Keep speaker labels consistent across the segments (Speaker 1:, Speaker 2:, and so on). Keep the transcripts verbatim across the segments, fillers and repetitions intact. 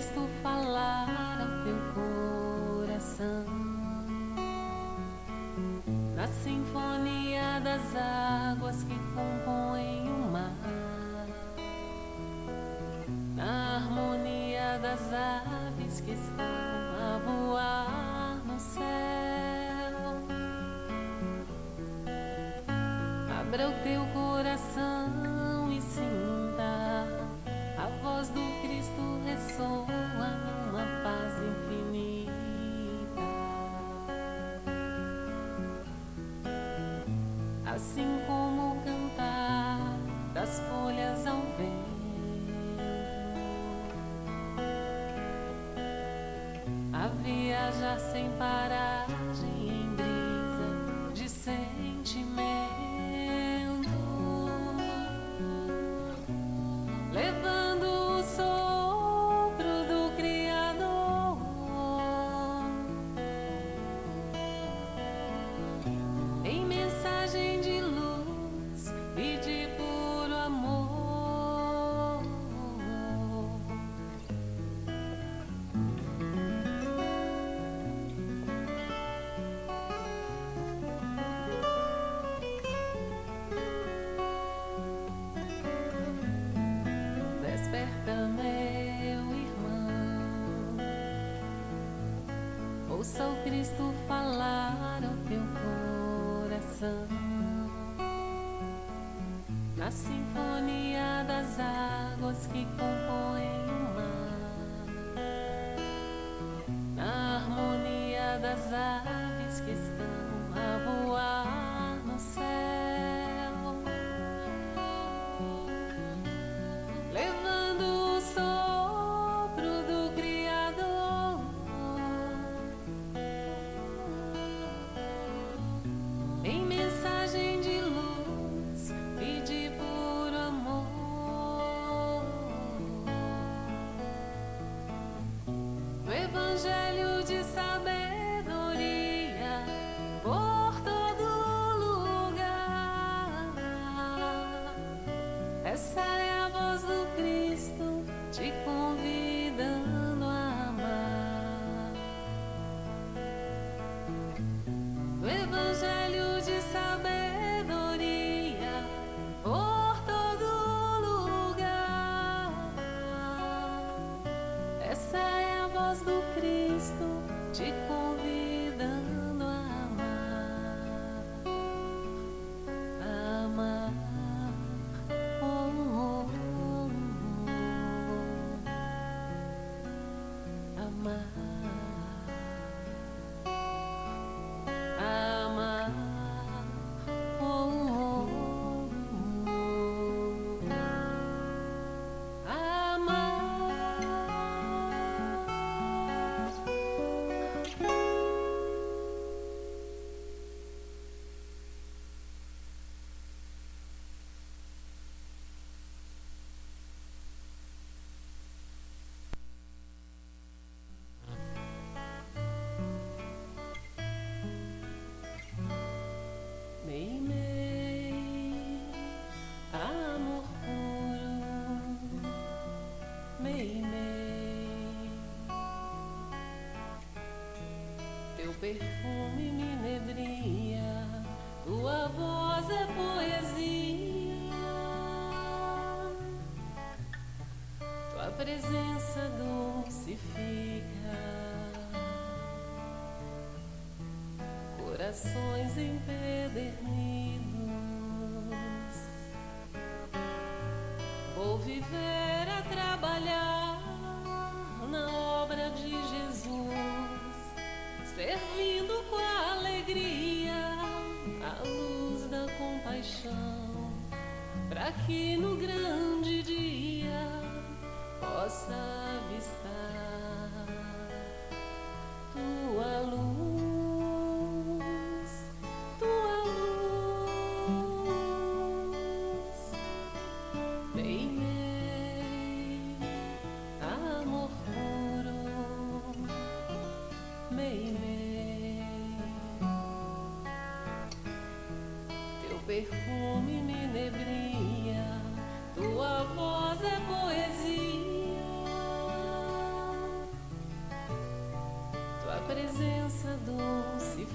Speaker 1: Cristo falar ao teu coração, na sinfonia das águas que compõem o mar, na harmonia das aves que estão a voar no céu. Abra o teu coração e sinta a voz do Cristo ressoa numa paz infinita. Assim como o cantar das folhas ao vento, a viajar sem paragem em brisa de sentimento, levando o sopro do Criador, em mensagem de luz e de puro amor. Desperta, meu irmão, ouça o Cristo falar ao teu coração, na sinfonia das águas que compõem o mar, na harmonia das aves que estão a voar no céu, levando o sopro do Criador, em mensagem de luz e de puro amor. No evangelho de sabedoria por todo lugar, essa é a voz do Cristo te convidando a amar. No evangelho de sabedoria por todo lugar, essa é a voz do Cristo te convidando a amar. A amar. Oh, oh, oh, oh. Amar. Amar. Oh, oh, oh, oh. Amar. Mei, mei, amor puro. Mei, mei, teu perfume me inebria, tua voz é poesia, tua presença dulcifica corações empedernidos. Vou viver a trabalhar na obra de Jesus, servindo com alegria a luz da compaixão, para que no grande dia possa avistar tua luz, tua luz. Mei, mei, amor puro. Mei, mei, teu perfume me inebria, tua voz é poesia, presença dulcifica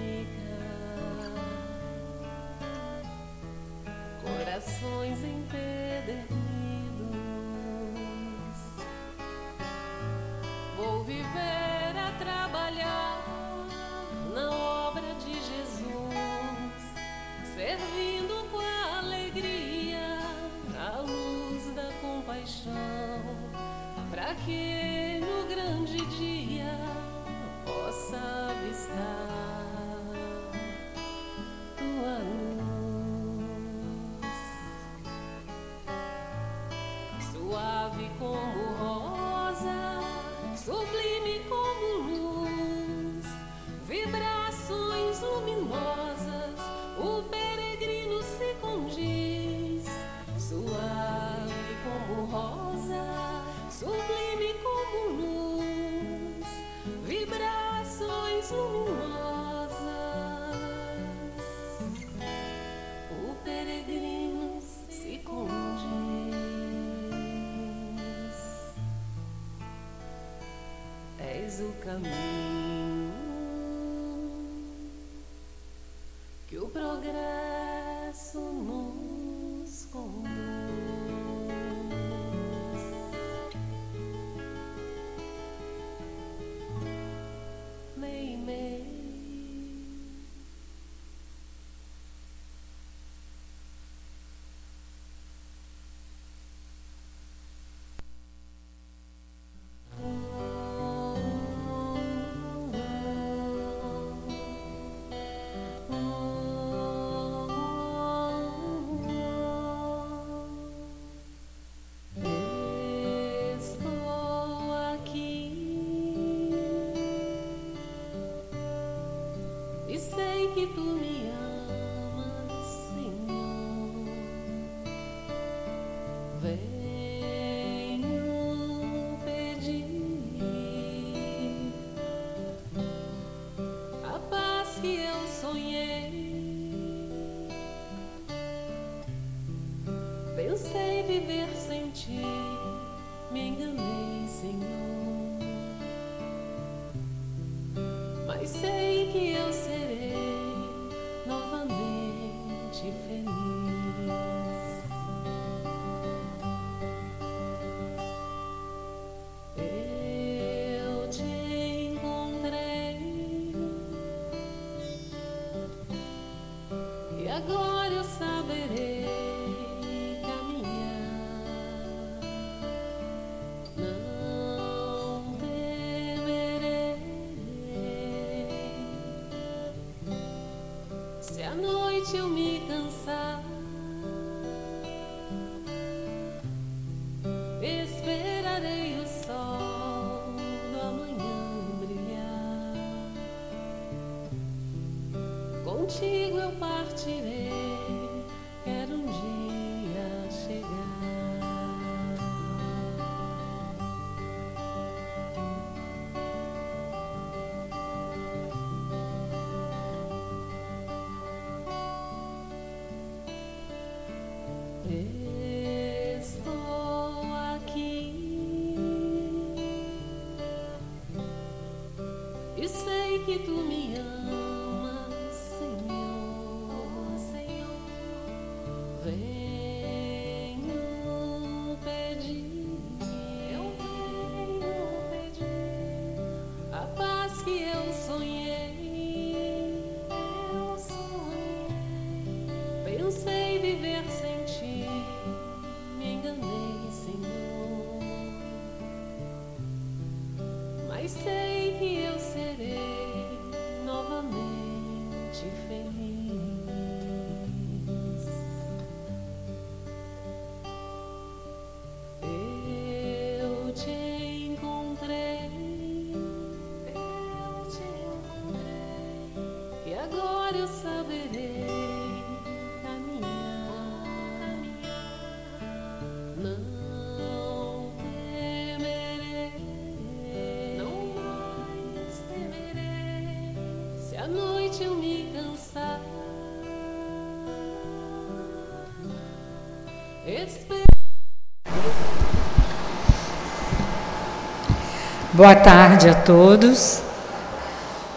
Speaker 1: corações empedernidos. Vou viver a trabalhar na obra de Jesus, servindo com alegria a luz da compaixão, para que no grande dia possa avistar tua luz, suave como rosa, sublime como luz, vibrações luminosas, o peregrino se condiz, suave como rosa, sublime como luz, vibrações luminosas, o peregrino se condiz. És o caminho que o progresso nos conduz. Mei, mei. E sei que tu me amas, Senhor. Venho pedir a paz que eu sonhei. Pensei viver sem ti, me enganei, Senhor. Mas sei que eu serei novamente feliz. Eu te encontrei e agora eu saberei caminhar. Não temerei se à noite eu me cansar, esperarei o sol do amanhã brilhar. Contigo eu partirei, quero um dia chegar. Estou aqui e sei que tu me amas, Senhor, Senhor. Venho pedir, eu venho pedir a paz que eu sonhei, eu sonhei. Pensei viver sem ti, me enganei, Senhor. Mas sei que eu serei novamente feliz. Eu te encontrei, eu te encontrei, e agora eu saberei caminhar. Não temerei, não mais temerei, se à noite eu me cansar. Espera.
Speaker 2: Boa tarde a todos.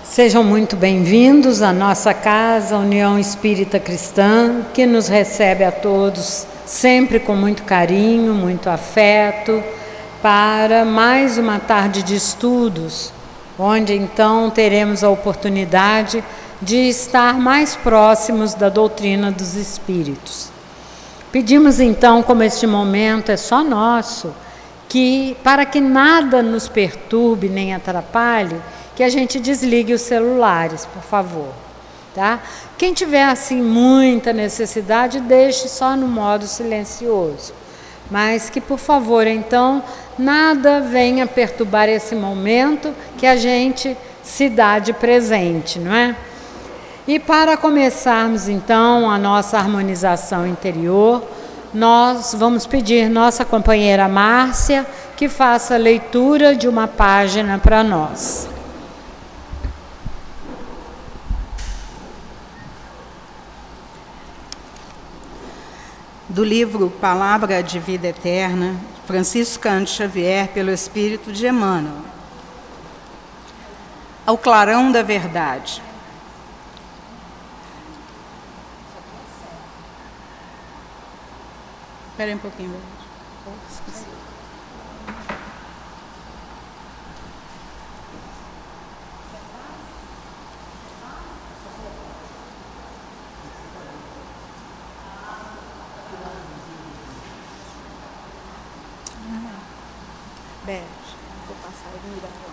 Speaker 2: Sejam muito bem-vindos à nossa casa, União Espírita Cristã, que nos recebe a todos sempre com muito carinho, muito afeto, para mais uma tarde de estudos, onde então teremos a oportunidade de estar mais próximos da doutrina dos Espíritos. Pedimos então, como este momento é só nosso, que para que nada nos perturbe nem atrapalhe, que a gente desligue os celulares, por favor, tá? Quem tiver assim muita necessidade, deixe só no modo silencioso, mas que por favor então nada venha perturbar esse momento que a gente se dá de presente, não é? E para começarmos então a nossa harmonização interior, nós vamos pedir nossa companheira Márcia que faça a leitura de uma página para nós.
Speaker 3: Do livro Palavra de Vida Eterna, Francisco Cândido Xavier, pelo Espírito de Emmanuel. Ao clarão da verdade. Espera aí um pouquinho. Oh, esqueci. Vou passar e mirar lá.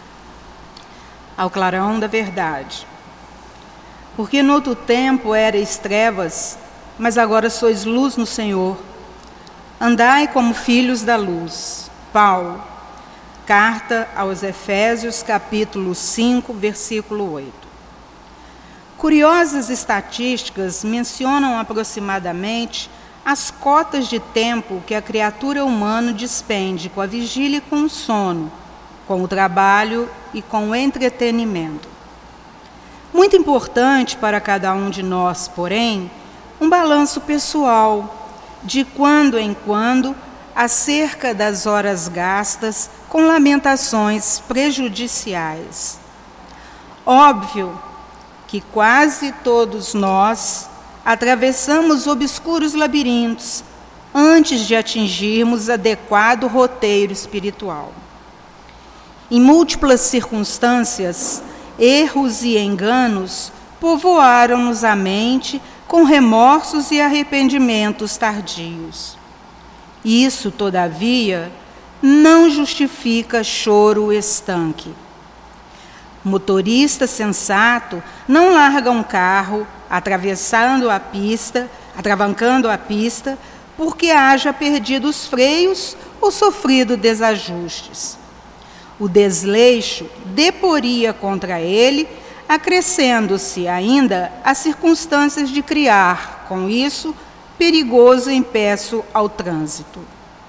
Speaker 3: Ao clarão da verdade. Porque no outro tempo erais trevas, mas agora sois luz no Senhor. Andai como filhos da luz. Paulo, carta aos Efésios, capítulo cinco, versículo oito. Curiosas estatísticas mencionam aproximadamente as cotas de tempo que a criatura humana despende com a vigília e com o sono, com o trabalho e com o entretenimento. Muito importante para cada um de nós, porém, um balanço pessoal, de quando em quando, acerca das horas gastas com lamentações prejudiciais. Óbvio que quase todos nós atravessamos obscuros labirintos antes de atingirmos adequado roteiro espiritual. Em múltiplas circunstâncias, erros e enganos povoaram-nos a mente com remorsos e arrependimentos tardios. Isso, todavia, não justifica choro estanque. Motorista sensato não larga um carro atravessando a pista, atravancando a pista, porque haja perdido os freios ou sofrido desajustes. O desleixo deporia contra ele, acrescendo-se ainda as circunstâncias de criar, com isso, perigoso empeço ao trânsito.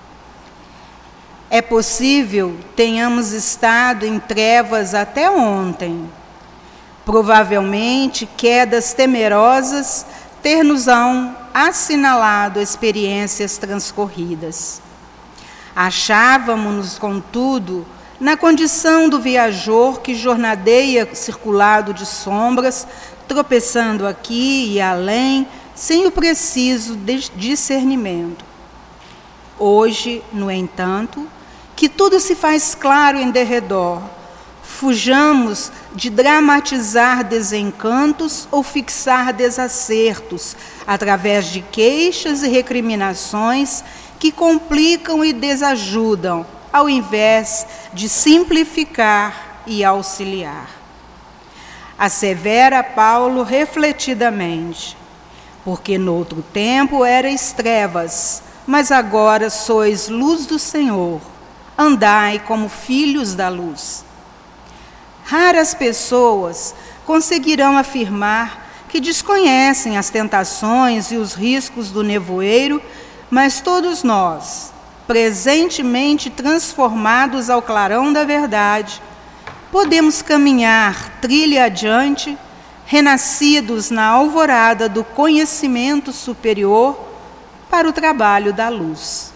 Speaker 3: É possível tenhamos estado em trevas até ontem. Provavelmente, quedas temerosas ter-nos-ão assinalado experiências transcorridas. Achávamos-nos, contudo, na condição do viajor que jornadeia circulado de sombras, tropeçando aqui e além, sem o preciso discernimento. Hoje, no entanto, que tudo se faz claro em derredor, fujamos de dramatizar desencantos ou fixar desacertos, através de queixas e recriminações que complicam e desajudam, ao invés de simplificar e auxiliar. Assevera Paulo refletidamente, porque noutro tempo erais trevas, mas agora sois luz do Senhor, andai como filhos da luz. Raras pessoas conseguirão afirmar que desconhecem as tentações e os riscos do nevoeiro, mas todos nós, presentemente transformados ao clarão da verdade, podemos caminhar trilha adiante, renascidos na alvorada do conhecimento superior para o trabalho da luz.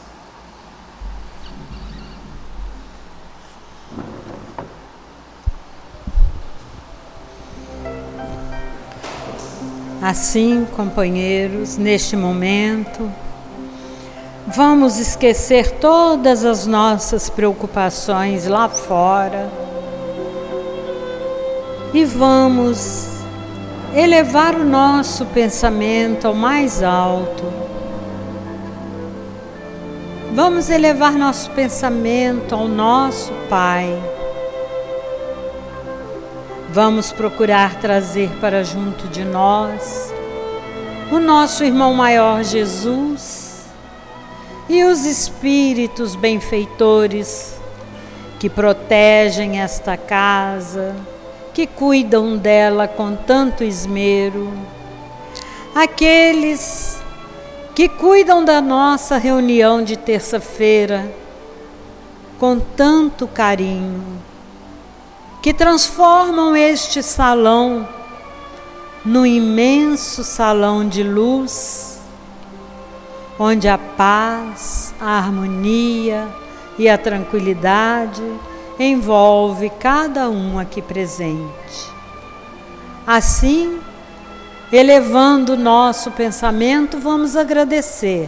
Speaker 2: Assim, companheiros, neste momento, vamos esquecer todas as nossas preocupações lá fora e vamos elevar o nosso pensamento ao mais alto. Vamos elevar nosso pensamento ao nosso Pai. Vamos procurar trazer para junto de nós o nosso irmão maior Jesus e os espíritos benfeitores que protegem esta casa, que cuidam dela com tanto esmero, aqueles que cuidam da nossa reunião de terça-feira com tanto carinho, que transformam este salão num imenso salão de luz, onde a paz, a harmonia e a tranquilidade envolve cada um aqui presente. Assim, elevando o nosso pensamento, vamos agradecer.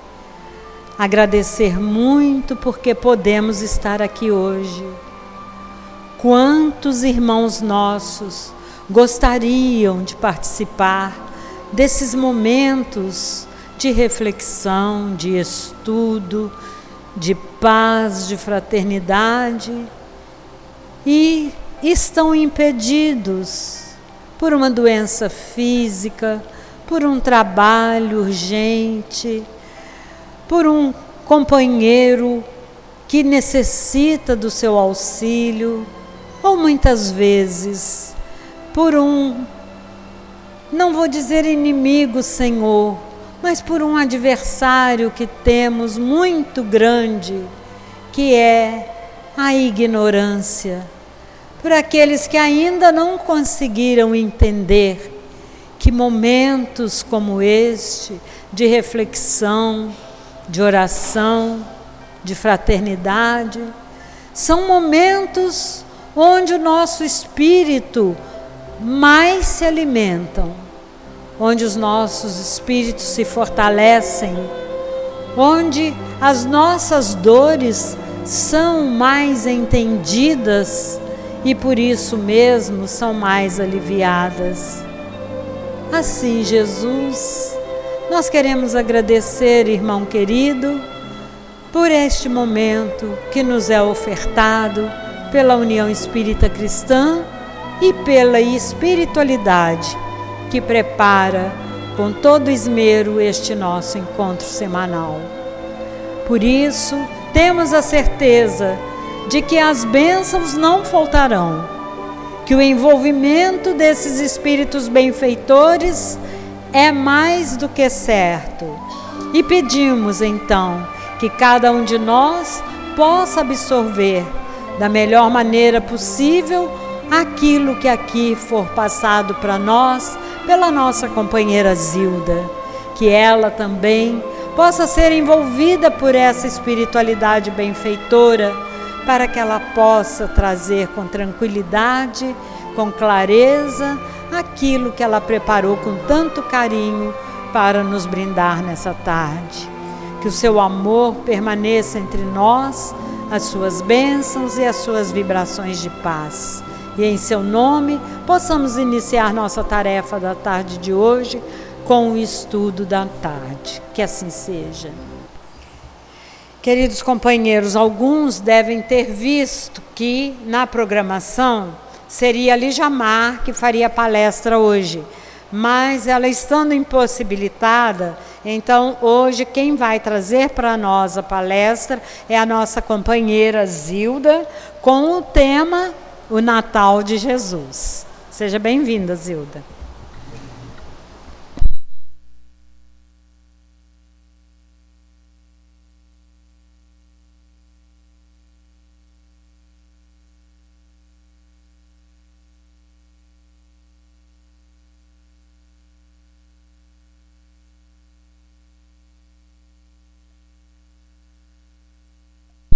Speaker 2: Agradecer muito porque podemos estar aqui hoje. Quantos irmãos nossos gostariam de participar desses momentos de reflexão, de estudo, de paz, de fraternidade, e estão impedidos por uma doença física, por um trabalho urgente, por um companheiro que necessita do seu auxílio, ou muitas vezes por um, não vou dizer inimigo, Senhor, mas por um adversário que temos muito grande, que é a ignorância. Por aqueles que ainda não conseguiram entender que momentos como este, de reflexão, de oração, de fraternidade, são momentos onde o nosso espírito mais se alimentam, onde os nossos espíritos se fortalecem, onde as nossas dores são mais entendidas e por isso mesmo são mais aliviadas. Assim, Jesus, nós queremos agradecer, irmão querido, por este momento que nos é ofertado pela União Espírita Cristã e pela espiritualidade que prepara com todo esmero este nosso encontro semanal. Por isso, temos a certeza de que as bênçãos não faltarão, que o envolvimento desses espíritos benfeitores é mais do que certo. E pedimos, então, que cada um de nós possa absorver da melhor maneira possível aquilo que aqui for passado para nós pela nossa companheira Zilda, que ela também possa ser envolvida por essa espiritualidade benfeitora, para que ela possa trazer com tranquilidade, com clareza, aquilo que ela preparou com tanto carinho para nos brindar nessa tarde. Que o seu amor permaneça entre nós, as suas bênçãos e as suas vibrações de paz. E em seu nome, possamos iniciar nossa tarefa da tarde de hoje com o estudo da tarde. Que assim seja. Queridos companheiros, alguns devem ter visto que na programação seria a Lígia Mar que faria a palestra hoje, mas ela estando impossibilitada, então hoje quem vai trazer para nós a palestra é a nossa companheira Zilda, com o tema O Natal de Jesus. Seja bem-vinda, Zilda.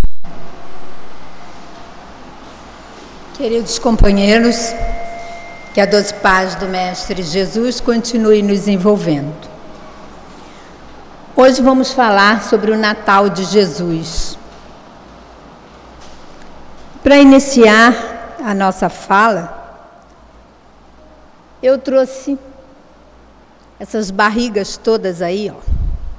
Speaker 4: Queridos companheiros, Que a doce paz do Mestre Jesus continue nos envolvendo. Hoje vamos falar sobre o Natal de Jesus. Para iniciar a nossa fala, eu trouxe essas barrigas todas aí, ó,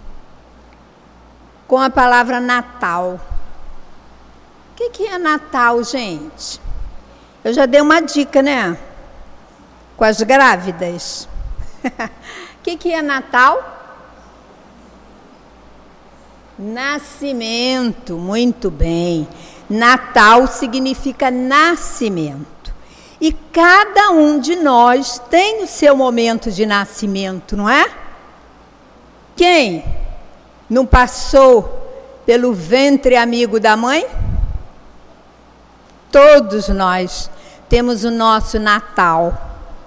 Speaker 4: com a palavra Natal. O que, que é Natal, gente? Eu já dei uma dica, né? Com as grávidas. O que, que é Natal? Nascimento, muito bem. Natal significa nascimento. E cada um de nós tem o seu momento de nascimento, não é? Quem não passou pelo ventre amigo da mãe? Todos nós temos o nosso Natal.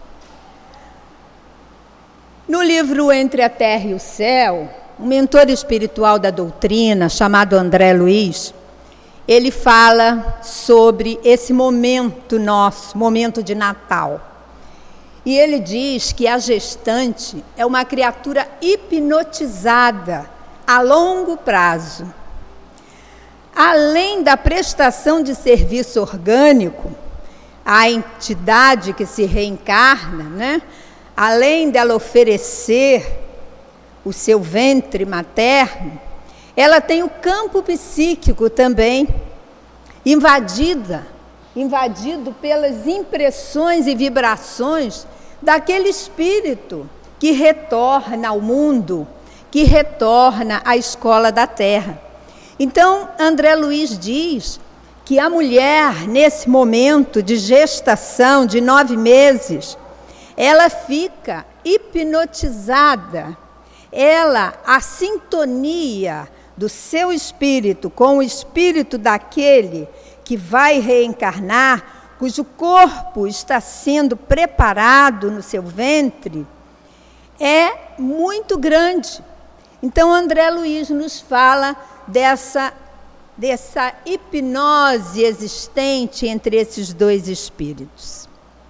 Speaker 4: No livro Entre a Terra e o Céu, um mentor espiritual da doutrina, chamado André Luiz, ele fala sobre esse momento nosso, momento de Natal. E ele diz que a gestante é uma criatura hipnotizada a longo prazo. Além da prestação de serviço orgânico, a entidade que se reencarna, né? Além dela oferecer o seu ventre materno, ela tem o campo psíquico também invadida, invadido pelas impressões e vibrações daquele espírito que retorna ao mundo, que retorna à escola da Terra. Então, André Luiz diz que a mulher, nesse momento de gestação de nove meses, ela fica hipnotizada. Ela, a sintonia do seu espírito com o espírito daquele que vai reencarnar, cujo corpo está sendo preparado no seu ventre, é muito grande. Então, André Luiz nos fala dessa, dessa hipnose existente entre esses dois espíritos.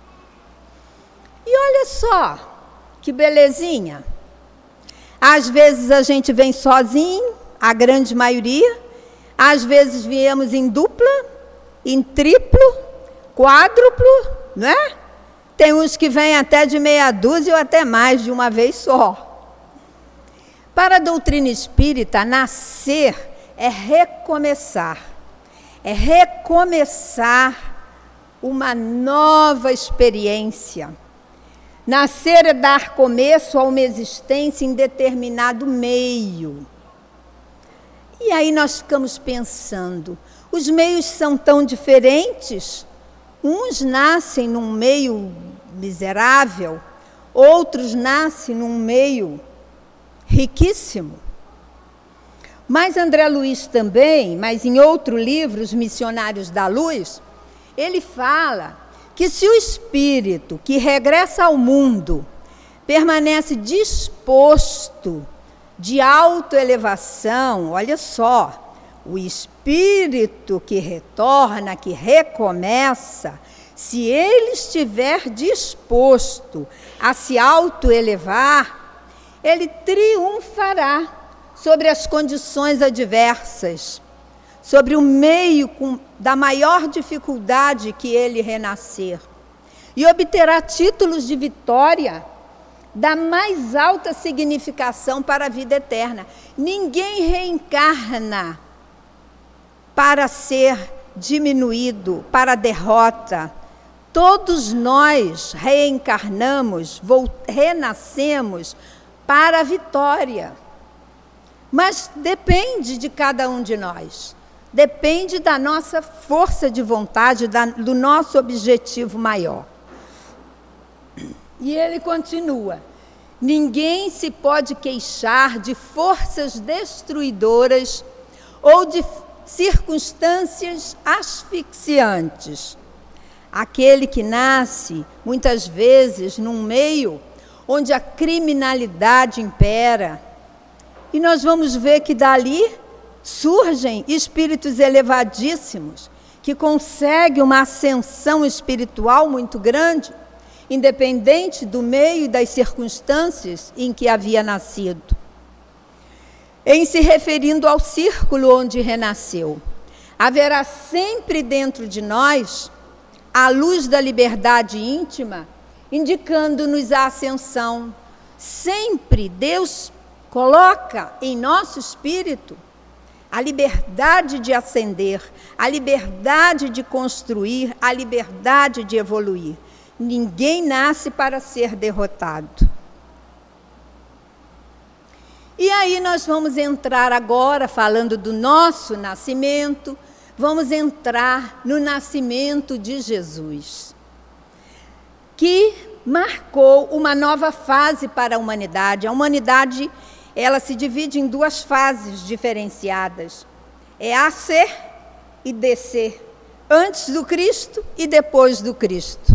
Speaker 4: E olha só, que belezinha. Às vezes a gente vem sozinho, a grande maioria. Às vezes viemos em dupla, em triplo, quádruplo, não é? Tem uns que vêm até de meia dúzia ou até mais de uma vez só. Para a doutrina espírita, nascer é recomeçar. É recomeçar uma nova experiência. Nascer é dar começo a uma existência em determinado meio. E aí nós ficamos pensando, os meios são tão diferentes? Uns nascem num meio miserável, outros nascem num meio riquíssimo. Mas André Luiz também, mas em outro livro, Os Missionários da Luz, ele fala que se o espírito que regressa ao mundo permanece disposto de autoelevação, olha só, o espírito que retorna, que recomeça, se ele estiver disposto a se autoelevar, ele triunfará sobre as condições adversas, sobre o meio com, da maior dificuldade que ele renascer, e obterá títulos de vitória da mais alta significação para a vida eterna. Ninguém reencarna para ser diminuído, para a derrota. Todos nós reencarnamos, renascemos para a vitória. Mas depende de cada um de nós. Depende da nossa força de vontade, da, do nosso objetivo maior. E ele continua: ninguém se pode queixar de forças destruidoras ou de circunstâncias asfixiantes. Aquele que nasce, muitas vezes, num meio onde a criminalidade impera, e nós vamos ver que dali surgem espíritos elevadíssimos, que conseguem uma ascensão espiritual muito grande, independente do meio e das circunstâncias em que havia nascido. Em se referindo ao círculo onde renasceu, haverá sempre dentro de nós a luz da liberdade íntima, indicando-nos a ascensão. Sempre Deus coloca em nosso espírito a liberdade de ascender, a liberdade de construir, a liberdade de evoluir. Ninguém nasce para ser derrotado. E aí nós vamos entrar agora, falando do nosso nascimento, vamos entrar no nascimento de Jesus, que marcou uma nova fase para a humanidade. A humanidade, ela se divide em duas fases diferenciadas. É ascer e descer, antes do Cristo e depois do Cristo.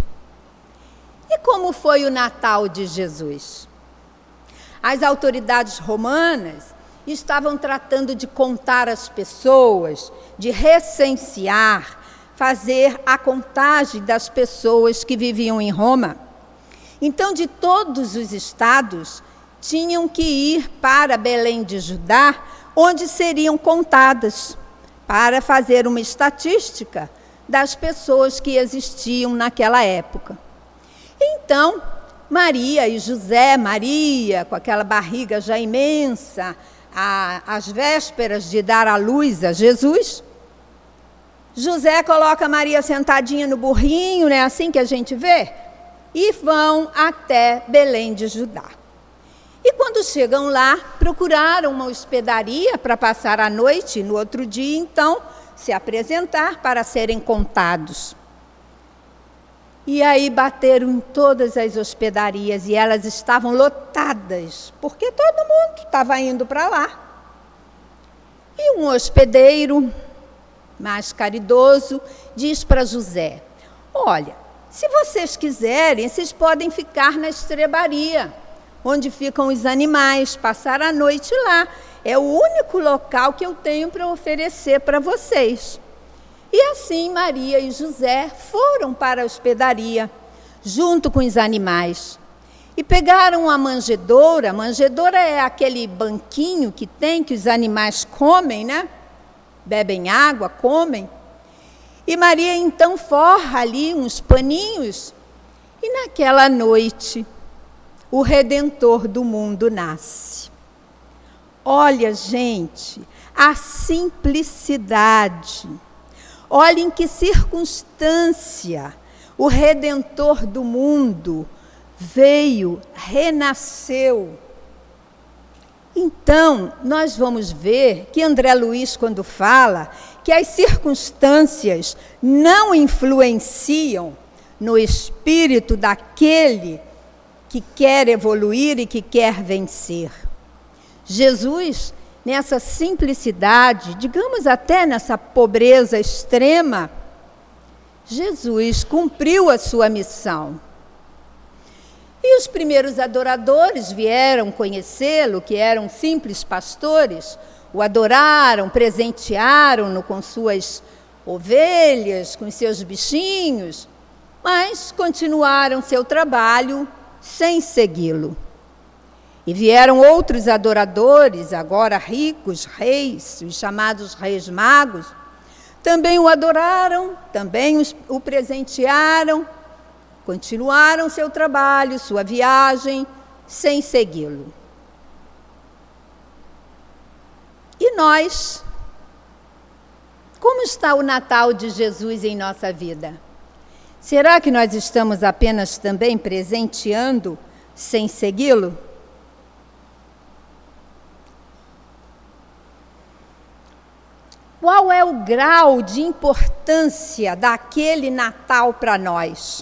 Speaker 4: E como foi o Natal de Jesus? As autoridades romanas estavam tratando de contar as pessoas, de recensear, fazer a contagem das pessoas que viviam em Roma. Então, de todos os estados, tinham que ir para Belém de Judá, onde seriam contadas, para fazer uma estatística das pessoas que existiam naquela época. Então, Maria e José, Maria, com aquela barriga já imensa, a, às vésperas de dar à luz a Jesus, José coloca Maria sentadinha no burrinho, né, assim que a gente vê, e vão até Belém de Judá. E quando chegam lá, procuraram uma hospedaria para passar a noite, e no outro dia, então, se apresentar para serem contados. E aí bateram em todas as hospedarias e elas estavam lotadas, porque todo mundo estava indo para lá. E um hospedeiro mais caridoso diz para José: olha, se vocês quiserem, vocês podem ficar na estrebaria, onde ficam os animais, passar a noite lá. É o único local que eu tenho para oferecer para vocês. E assim Maria e José foram para a hospedaria, junto com os animais. E pegaram a manjedoura. A manjedoura é aquele banquinho que tem, que os animais comem, né? Bebem água, comem. E Maria então forra ali uns paninhos. E naquela noite, o Redentor do mundo nasce. Olha, gente, a simplicidade. Olha em que circunstância o Redentor do mundo veio, renasceu. Então, nós vamos ver que André Luiz, quando fala que as circunstâncias não influenciam no espírito daquele que quer evoluir e que quer vencer. Jesus, nessa simplicidade, digamos até nessa pobreza extrema, Jesus cumpriu a sua missão. E os primeiros adoradores vieram conhecê-lo, que eram simples pastores, o adoraram, presentearam-no com suas ovelhas, com seus bichinhos, mas continuaram seu trabalho sem segui-lo. E vieram outros adoradores, agora ricos, reis, os chamados reis magos, também o adoraram, também os, o presentearam, continuaram seu trabalho, sua viagem, sem segui-lo. E nós? Como está o Natal de Jesus em nossa vida? Será que nós estamos apenas também presenteando sem segui-lo? Qual é o grau de importância daquele Natal para nós?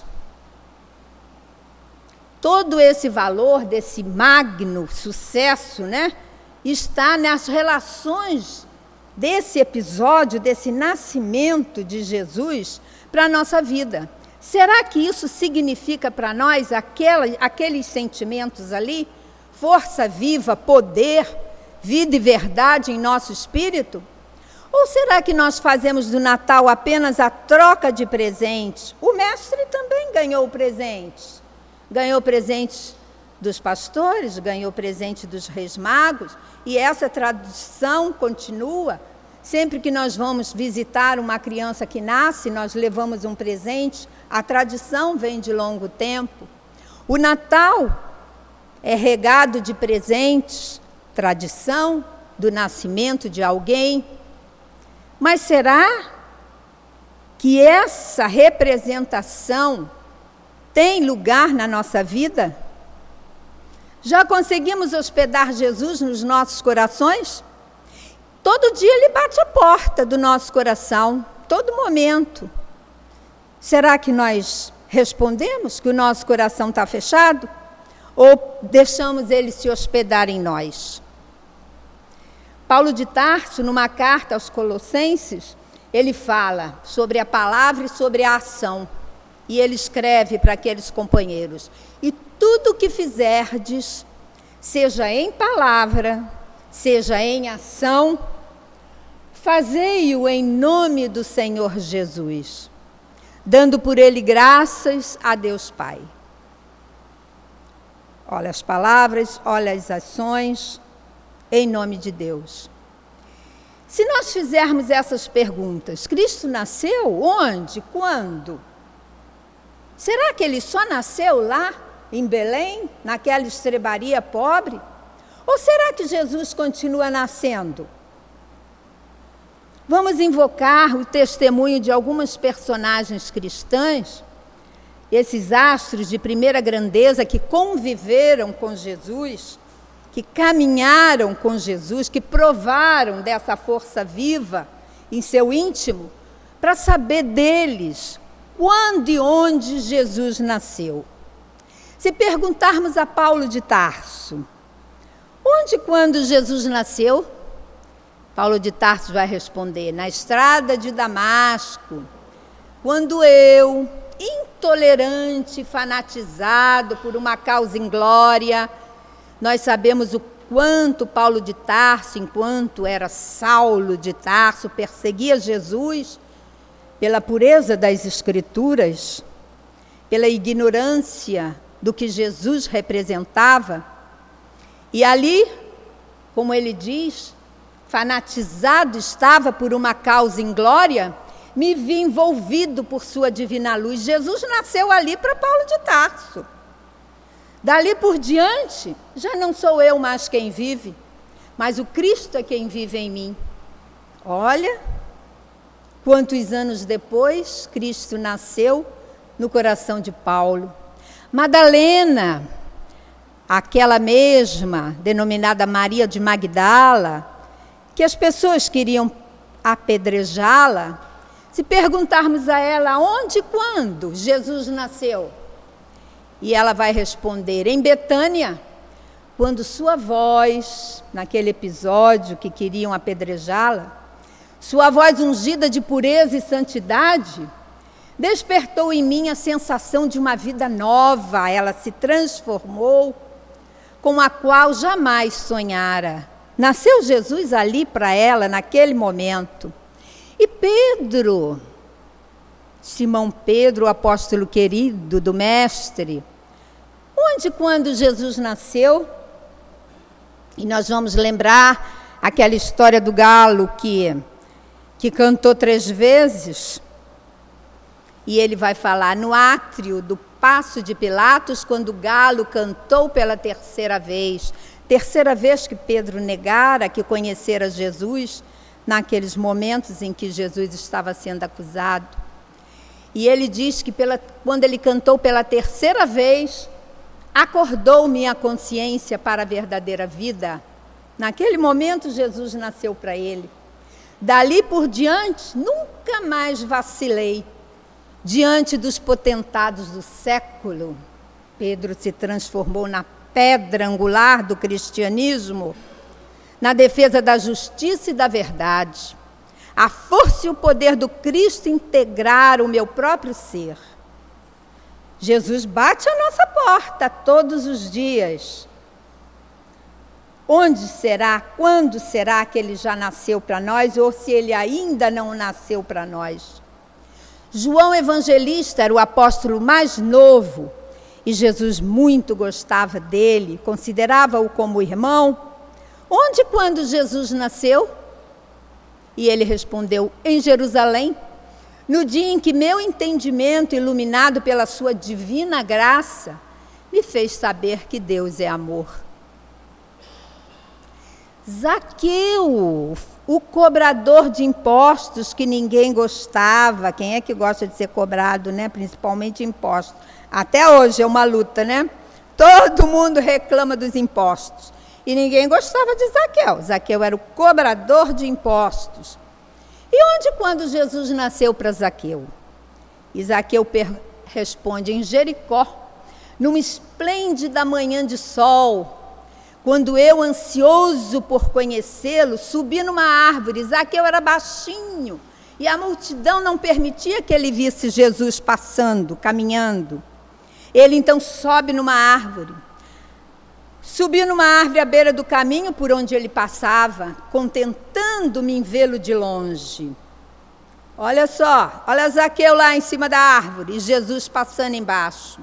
Speaker 4: Todo esse valor desse magno sucesso, né, está nas relações desse episódio, desse nascimento de Jesus para a nossa vida. Será que isso significa para nós aquela, aqueles sentimentos ali? Força viva, poder, vida e verdade em nosso espírito? Ou será que nós fazemos do Natal apenas a troca de presentes? O mestre também ganhou presentes. ganhou presente dos pastores, ganhou presente dos reis magos, e essa tradição continua. Sempre que nós vamos visitar uma criança que nasce, nós levamos um presente. A tradição vem de longo tempo. O Natal é regado de presentes, tradição do nascimento de alguém. Mas será que essa representação tem lugar na nossa vida? Já conseguimos hospedar Jesus nos nossos corações? Todo dia Ele bate a porta do nosso coração, todo momento. Será que nós respondemos que o nosso coração está fechado? Ou deixamos Ele se hospedar em nós? Paulo de Tarso, numa carta aos Colossenses, ele fala sobre a palavra e sobre a ação. E ele escreve para aqueles companheiros: e tudo o que fizerdes, seja em palavra, seja em ação, fazei-o em nome do Senhor Jesus, dando por ele graças a Deus Pai. Olha as palavras, olha as ações, em nome de Deus. Se nós fizermos essas perguntas, Cristo nasceu onde? Quando? Será que Ele só nasceu lá, em Belém, naquela estrebaria pobre? Ou será que Jesus continua nascendo? Vamos invocar o testemunho de algumas personagens cristãs, esses astros de primeira grandeza que conviveram com Jesus, que caminharam com Jesus, que provaram dessa força viva em seu íntimo, para saber deles quando e onde Jesus nasceu. Se perguntarmos a Paulo de Tarso, onde e quando Jesus nasceu? Paulo de Tarso vai responder: na estrada de Damasco, quando eu, intolerante, fanatizado por uma causa inglória. Nós sabemos o quanto Paulo de Tarso, enquanto era Saulo de Tarso, perseguia Jesus pela pureza das Escrituras, pela ignorância do que Jesus representava. E ali, como ele diz, fanatizado estava por uma causa inglória, me vi envolvido por sua divina luz. Jesus nasceu ali para Paulo de Tarso. Dali por diante, já não sou eu mais quem vive, mas o Cristo é quem vive em mim. Olha, quantos anos depois, Cristo nasceu no coração de Paulo. Madalena, aquela mesma, denominada Maria de Magdala, que as pessoas queriam apedrejá-la, se perguntarmos a ela onde e quando Jesus nasceu, e ela vai responder: em Betânia, quando sua voz, naquele episódio que queriam apedrejá-la, sua voz ungida de pureza e santidade, despertou em mim a sensação de uma vida nova. Ela se transformou, com a qual jamais sonhara. Nasceu Jesus ali para ela, naquele momento. E Pedro, Simão Pedro, o apóstolo querido do Mestre, onde e quando Jesus nasceu? E nós vamos lembrar aquela história do galo que, que cantou três vezes. E ele vai falar no átrio do Paço de Pilatos, quando o galo cantou pela terceira vez. Terceira vez que Pedro negara que conhecera Jesus, naqueles momentos em que Jesus estava sendo acusado. E ele diz que pela, quando ele cantou pela terceira vez, acordou minha consciência para a verdadeira vida. Naquele momento, Jesus nasceu para ele. Dali por diante, nunca mais vacilei. Diante dos potentados do século, Pedro se transformou na pedra angular do cristianismo, na defesa da justiça e da verdade. A força e o poder do Cristo integraram o meu próprio ser. Jesus bate a nossa porta todos os dias. Onde será, quando será que ele já nasceu para nós, ou se ele ainda não nasceu para nós? João Evangelista era o apóstolo mais novo, e Jesus muito gostava dele, considerava-o como irmão. Onde e quando Jesus nasceu? E ele respondeu: em Jerusalém, no dia em que meu entendimento, iluminado pela sua divina graça, me fez saber que Deus é amor. Zaqueu, o cobrador de impostos que ninguém gostava. Quem é que gosta de ser cobrado, né? Principalmente impostos. Até hoje é uma luta, né? Todo mundo reclama dos impostos. E ninguém gostava de Zaqueu. Zaqueu era o cobrador de impostos. E onde e quando Jesus nasceu para Zaqueu? E Zaqueu responde: em Jericó, numa esplêndida manhã de sol, quando eu, ansioso por conhecê-lo, subi numa árvore. Zaqueu era baixinho e a multidão não permitia que ele visse Jesus passando, caminhando. Ele então sobe numa árvore. Subi numa árvore à beira do caminho por onde ele passava, contentando-me em vê-lo de longe. Olha só, olha Zaqueu lá em cima da árvore e Jesus passando embaixo.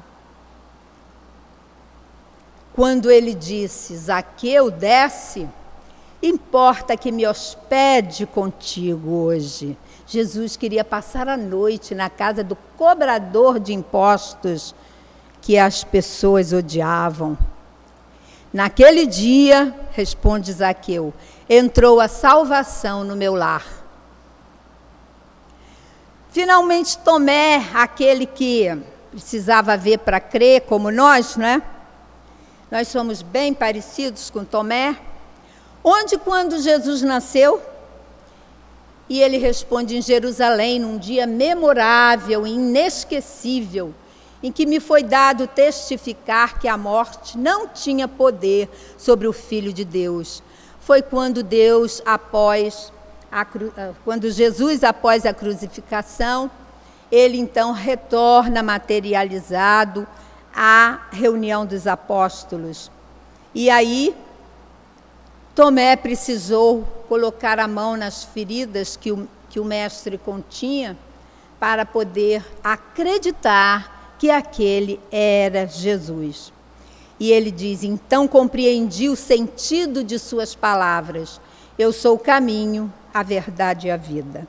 Speaker 4: Quando ele disse: Zaqueu, desce, importa que me hospede contigo hoje. Jesus queria passar a noite na casa do cobrador de impostos que as pessoas odiavam. Naquele dia, responde Zaqueu, entrou a salvação no meu lar. Finalmente Tomé, aquele que precisava ver para crer, como nós, né? Nós somos bem parecidos com Tomé. Onde e quando Jesus nasceu? E ele responde: em Jerusalém, num dia memorável e inesquecível, em que me foi dado testificar que a morte não tinha poder sobre o Filho de Deus. Foi quando Deus, após a, quando Jesus, após a crucificação, ele então retorna materializado à reunião dos apóstolos. E aí, Tomé precisou colocar a mão nas feridas que o, que o mestre continha para poder acreditar que aquele era Jesus. E ele diz: então compreendi o sentido de suas palavras. Eu sou o caminho, a verdade e a vida.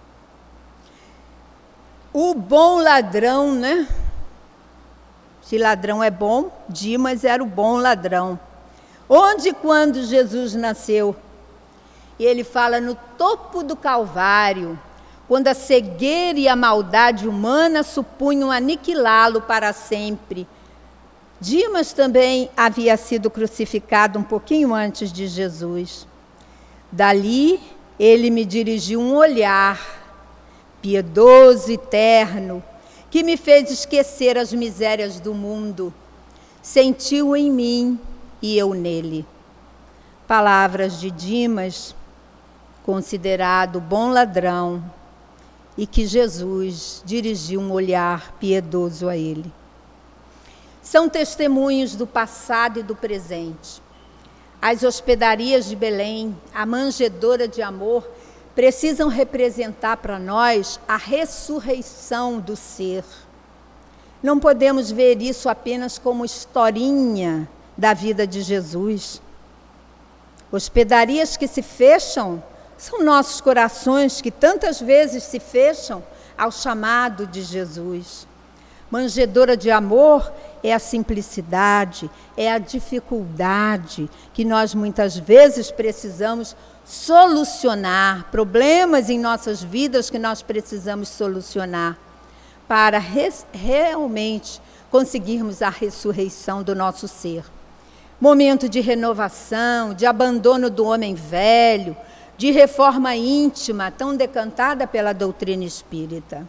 Speaker 4: O bom ladrão, né? Se ladrão é bom, Dimas era o bom ladrão. Onde e quando Jesus nasceu? E ele fala: no topo do Calvário, quando a cegueira e a maldade humana supunham aniquilá-lo para sempre. Dimas também havia sido crucificado um pouquinho antes de Jesus. Dali, ele me dirigiu um olhar piedoso e terno, que me fez esquecer as misérias do mundo. Sentiu em mim e eu nele. Palavras de Dimas, considerado bom ladrão, e que Jesus dirigiu um olhar piedoso a ele. São testemunhos do passado e do presente. As hospedarias de Belém, a manjedoura de amor, precisam representar para nós a ressurreição do ser. Não podemos ver isso apenas como historinha da vida de Jesus. Hospedarias que se fecham são nossos corações que tantas vezes se fecham ao chamado de Jesus. Manjedoura de amor é a simplicidade, é a dificuldade que nós muitas vezes precisamos solucionar, problemas em nossas vidas que nós precisamos solucionar para res, realmente conseguirmos a ressurreição do nosso ser. Momento de renovação, de abandono do homem velho, de reforma íntima, tão decantada pela doutrina espírita.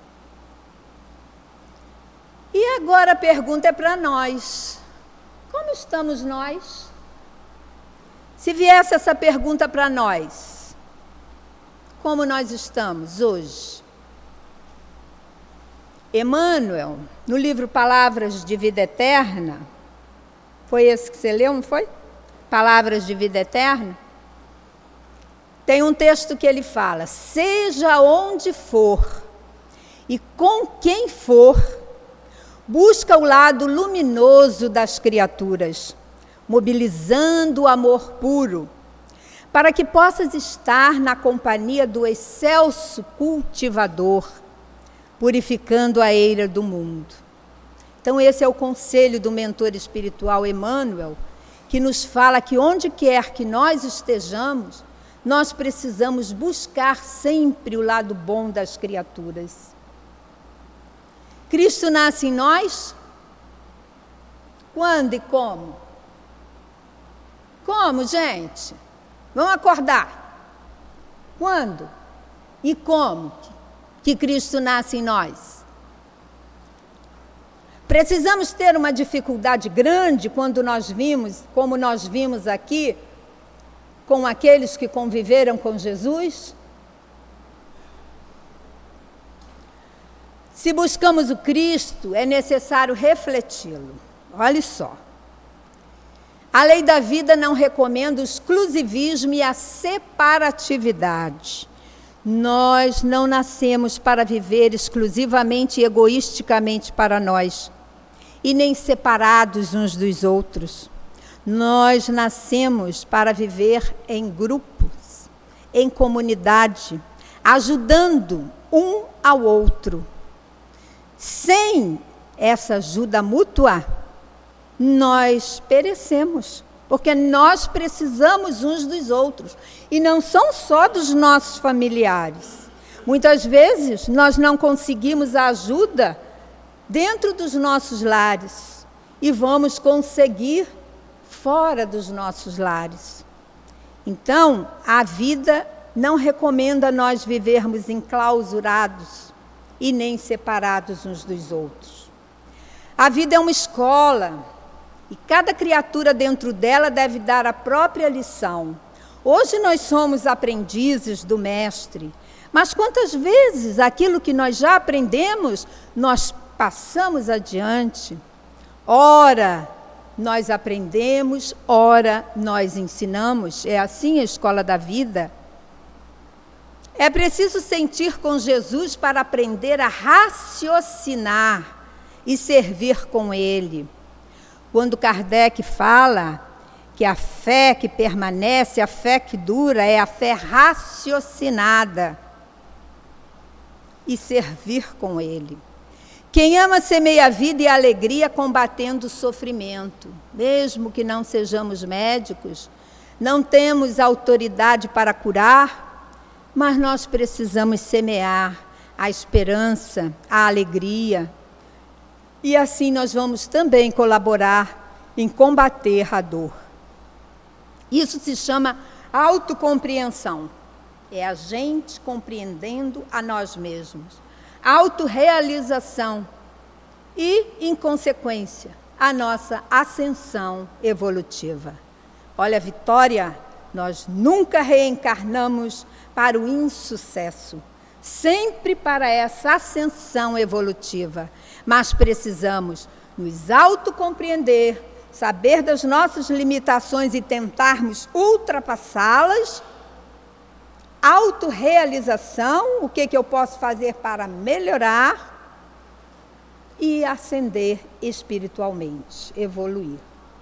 Speaker 4: E agora a pergunta é para nós. Como estamos nós? Se viesse essa pergunta para nós, como nós estamos hoje? Emmanuel, no livro Palavras de Vida Eterna, foi esse que você leu, não foi? Palavras de Vida Eterna. Tem um texto que ele fala: seja onde for e com quem for, busca o lado luminoso das criaturas, mobilizando o amor puro, para que possas estar na companhia do excelso cultivador, purificando a eira do mundo. Então esse é o conselho do mentor espiritual Emmanuel, que nos fala que onde quer que nós estejamos, nós precisamos buscar sempre o lado bom das criaturas. Cristo nasce em nós? Quando e como? Como, gente? Vamos acordar. Quando e como que Cristo nasce em nós? Precisamos ter uma dificuldade grande quando nós vimos, como nós vimos aqui, com aqueles que conviveram com Jesus? Se buscamos o Cristo, é necessário refleti-lo. Olha só. A lei da vida não recomenda o exclusivismo e a separatividade. Nós não nascemos para viver exclusivamente e egoisticamente para nós, e nem separados uns dos outros. Nós nascemos para viver em grupos, em comunidade, ajudando um ao outro. Sem essa ajuda mútua, nós perecemos, porque nós precisamos uns dos outros, e não são só dos nossos familiares. Muitas vezes nós não conseguimos a ajuda dentro dos nossos lares, e vamos conseguir fora dos nossos lares. Então, a vida não recomenda nós vivermos enclausurados e nem separados uns dos outros. A vida é uma escola, e cada criatura dentro dela deve dar a própria lição. Hoje nós somos aprendizes do Mestre, mas quantas vezes aquilo que nós já aprendemos, nós passamos adiante? Ora, nós aprendemos, ora, nós ensinamos. É assim a escola da vida. É preciso sentir com Jesus para aprender a raciocinar e servir com Ele. Quando Kardec fala que a fé que permanece, a fé que dura, é a fé raciocinada e servir com Ele. Quem ama semeia a vida e a alegria combatendo o sofrimento. Mesmo que não sejamos médicos, não temos autoridade para curar, mas nós precisamos semear a esperança, a alegria. E assim nós vamos também colaborar em combater a dor. Isso se chama autocompreensão. É a gente compreendendo a nós mesmos. Autorrealização e, em consequência, a nossa ascensão evolutiva. Olha, Vitória, nós nunca reencarnamos para o insucesso, sempre para essa ascensão evolutiva, mas precisamos nos autocompreender, saber das nossas limitações e tentarmos ultrapassá-las. Autorrealização, o que, que eu posso fazer para melhorar e ascender espiritualmente, evoluir.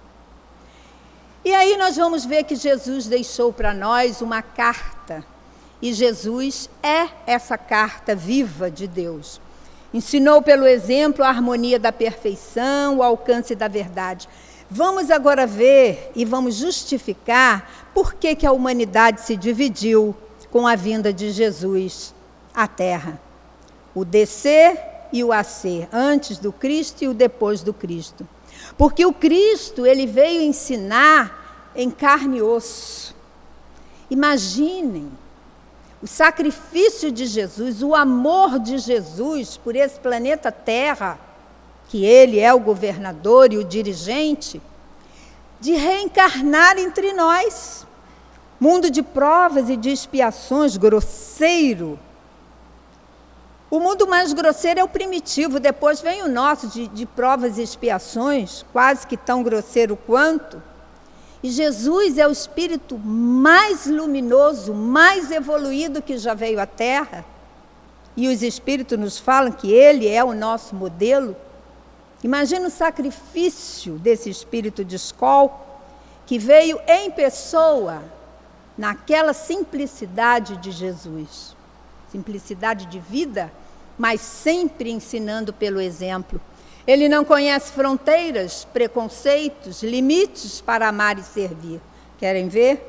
Speaker 4: E aí nós vamos ver que Jesus deixou para nós uma carta, e Jesus é essa carta viva de Deus. Ensinou pelo exemplo a harmonia da perfeição, o alcance da verdade. Vamos agora ver e vamos justificar por que, que a humanidade se dividiu com a vinda de Jesus à Terra. O descer e o ascer, antes do Cristo e o depois do Cristo. Porque o Cristo, ele veio ensinar em carne e osso. Imaginem o sacrifício de Jesus, o amor de Jesus por esse planeta Terra, que ele é o governador e o dirigente, de reencarnar entre nós. Mundo de provas e de expiações, grosseiro. O mundo mais grosseiro é o primitivo, depois vem o nosso de, de provas e expiações, quase que tão grosseiro quanto. E Jesus é o espírito mais luminoso, mais evoluído que já veio à Terra. E os espíritos nos falam que ele é o nosso modelo. Imagina o sacrifício desse espírito de escol que veio em pessoa naquela simplicidade de Jesus. Simplicidade de vida, mas sempre ensinando pelo exemplo. Ele não conhece fronteiras, preconceitos, limites para amar e servir. Querem ver?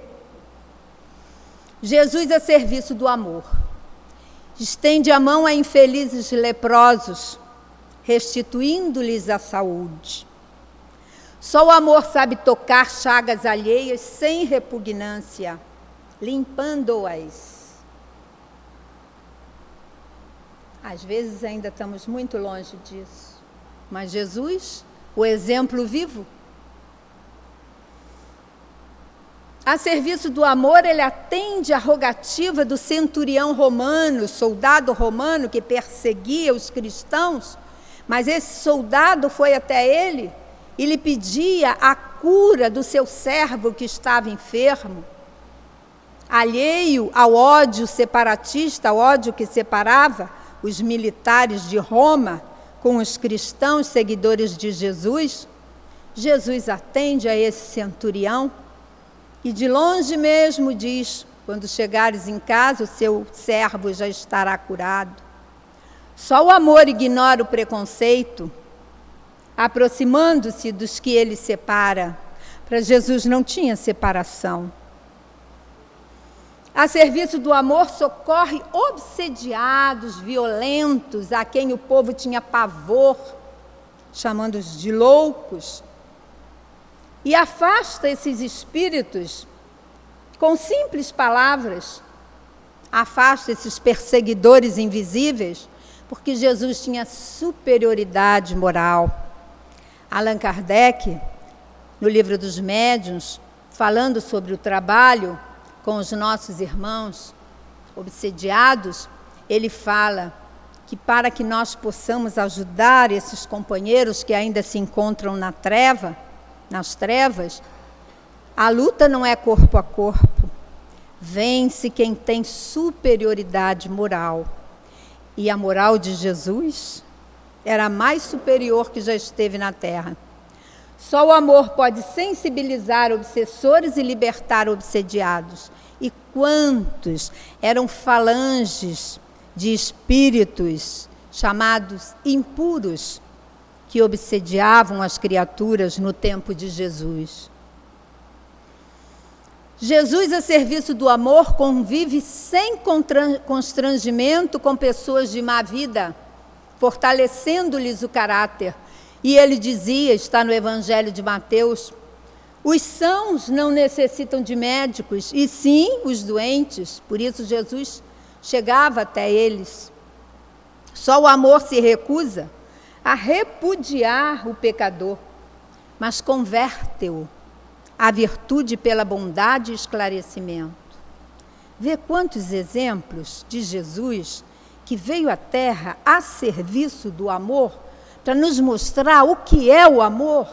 Speaker 4: Jesus a serviço do amor. Estende a mão a infelizes leprosos, restituindo-lhes a saúde. Só o amor sabe tocar chagas alheias sem repugnância, limpando-as. Às vezes ainda estamos muito longe disso. Mas Jesus, o exemplo vivo, a serviço do amor, ele atende à rogativa do centurião romano, soldado romano que perseguia os cristãos, mas esse soldado foi até ele e lhe pedia a cura do seu servo que estava enfermo. Alheio ao ódio separatista, ao ódio que separava os militares de Roma com os cristãos seguidores de Jesus, Jesus atende a esse centurião e de longe mesmo diz: quando chegares em casa, o seu servo já estará curado. Só o amor ignora o preconceito, aproximando-se dos que ele separa. Para Jesus não tinha separação. A serviço do amor, socorre obsediados, violentos, a quem o povo tinha pavor, chamando-os de loucos. E afasta esses espíritos com simples palavras. Afasta esses perseguidores invisíveis, porque Jesus tinha superioridade moral. Allan Kardec, no livro dos Médiuns, falando sobre o trabalho com os nossos irmãos obsediados, ele fala que para que nós possamos ajudar esses companheiros que ainda se encontram na treva, nas trevas, a luta não é corpo a corpo. Vence quem tem superioridade moral. E a moral de Jesus era a mais superior que já esteve na terra. Só o amor pode sensibilizar obsessores e libertar obsediados. E quantos eram falanges de espíritos chamados impuros que obsediavam as criaturas no tempo de Jesus. Jesus, a serviço do amor, convive sem constrangimento com pessoas de má vida, fortalecendo-lhes o caráter. E ele dizia, está no Evangelho de Mateus: os sãos não necessitam de médicos, e sim os doentes. Por isso Jesus chegava até eles. Só o amor se recusa a repudiar o pecador, mas converte-o à virtude pela bondade e esclarecimento. Vê quantos exemplos de Jesus que veio à Terra a serviço do amor, para nos mostrar o que é o amor.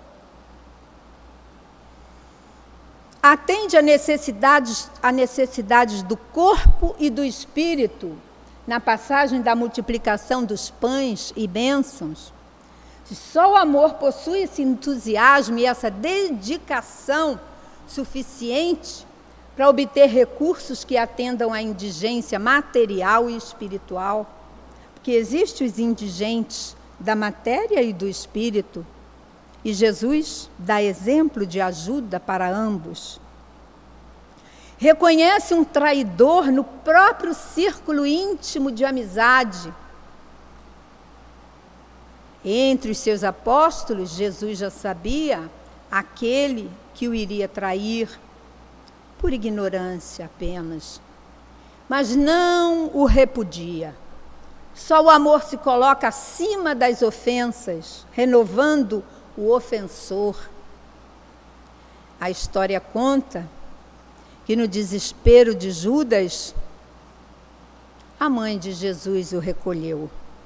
Speaker 4: Atende a necessidades, a necessidades do corpo e do espírito, na passagem da multiplicação dos pães e bênçãos. Só o amor possui esse entusiasmo e essa dedicação suficiente para obter recursos que atendam à indigência material e espiritual. Porque existem os indigentes da matéria e do espírito, e Jesus dá exemplo de ajuda para ambos. Reconhece um traidor no próprio círculo íntimo de amizade. Entre os seus apóstolos, Jesus já sabia aquele que o iria trair, por ignorância apenas, mas não o repudia. Só o amor se coloca acima das ofensas, renovando o ofensor. A história conta que no desespero de Judas, a mãe de Jesus o recolheu.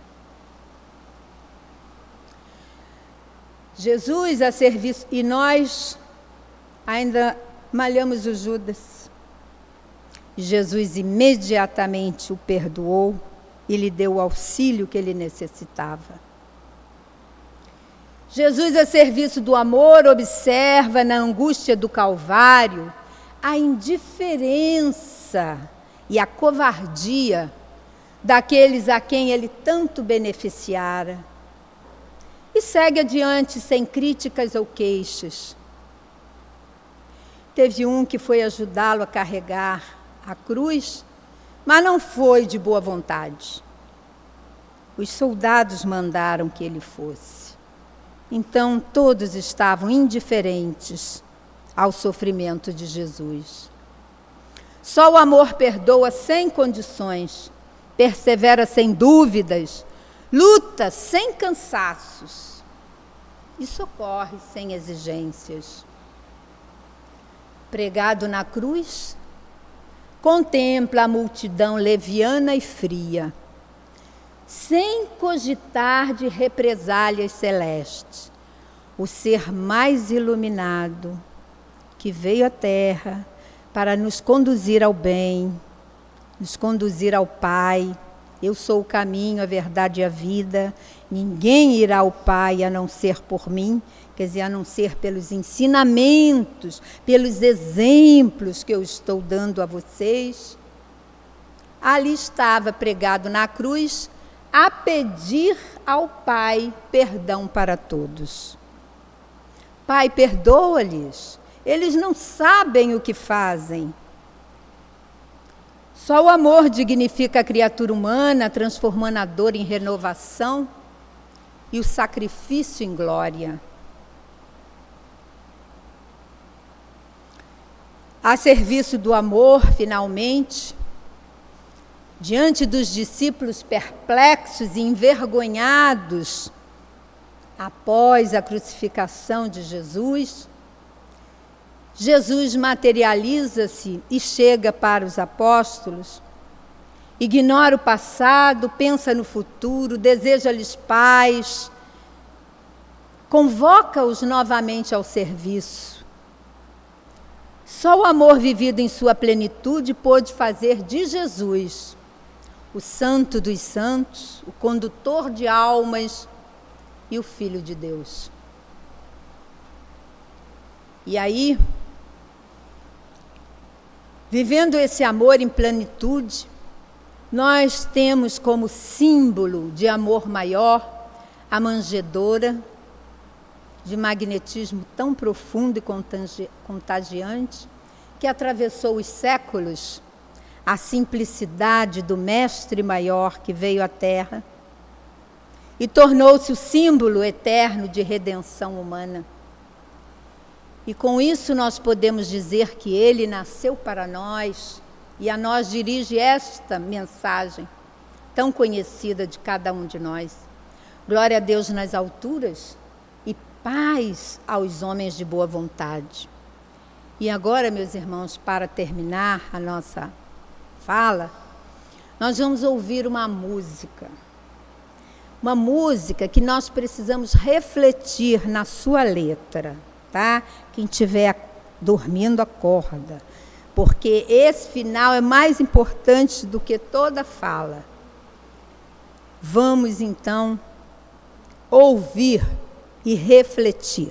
Speaker 4: Jesus a serviço, e nós ainda malhamos o Judas. Jesus imediatamente o perdoou e lhe deu o auxílio que ele necessitava. Jesus, a serviço do amor, observa na angústia do Calvário a indiferença e a covardia daqueles a quem ele tanto beneficiara. E segue adiante sem críticas ou queixas. Teve um que foi ajudá-lo a carregar a cruz, mas não foi de boa vontade. Os soldados mandaram que ele fosse. Então todos estavam indiferentes ao sofrimento de Jesus. Só o amor perdoa sem condições, persevera sem dúvidas, luta sem cansaços e socorre sem exigências. Pregado na cruz, contempla a multidão leviana e fria, sem cogitar de represálias celestes, o ser mais iluminado que veio à terra para nos conduzir ao bem, nos conduzir ao Pai. Eu sou o caminho, a verdade e a vida. Ninguém irá ao Pai a não ser por mim, quer dizer, a não ser pelos ensinamentos, pelos exemplos que eu estou dando a vocês. Ali estava pregado na cruz a pedir ao Pai perdão para todos. Pai, perdoa-lhes, eles não sabem o que fazem. Só o amor dignifica a criatura humana, transformando a dor em renovação e o sacrifício em glória. A serviço do amor, finalmente, diante dos discípulos perplexos e envergonhados após a crucificação de Jesus, Jesus materializa-se e chega para os apóstolos, ignora o passado, pensa no futuro, deseja-lhes paz, convoca-os novamente ao serviço. Só o amor vivido em sua plenitude pôde fazer de Jesus o Santo dos Santos, o condutor de almas e o Filho de Deus. E aí, vivendo esse amor em plenitude, nós temos como símbolo de amor maior a manjedoura, de magnetismo tão profundo e contagiante, que atravessou os séculos, a simplicidade do Mestre maior que veio à Terra e tornou-se o símbolo eterno de redenção humana. E com isso nós podemos dizer que ele nasceu para nós e a nós dirige esta mensagem tão conhecida de cada um de nós. Glória a Deus nas alturas e paz aos homens de boa vontade. E agora, meus irmãos, para terminar a nossa fala, nós vamos ouvir uma música. Uma música que nós precisamos refletir na sua letra, tá? Quem estiver dormindo, acorda. Porque esse final é mais importante do que toda fala. Vamos, então, ouvir e refletir.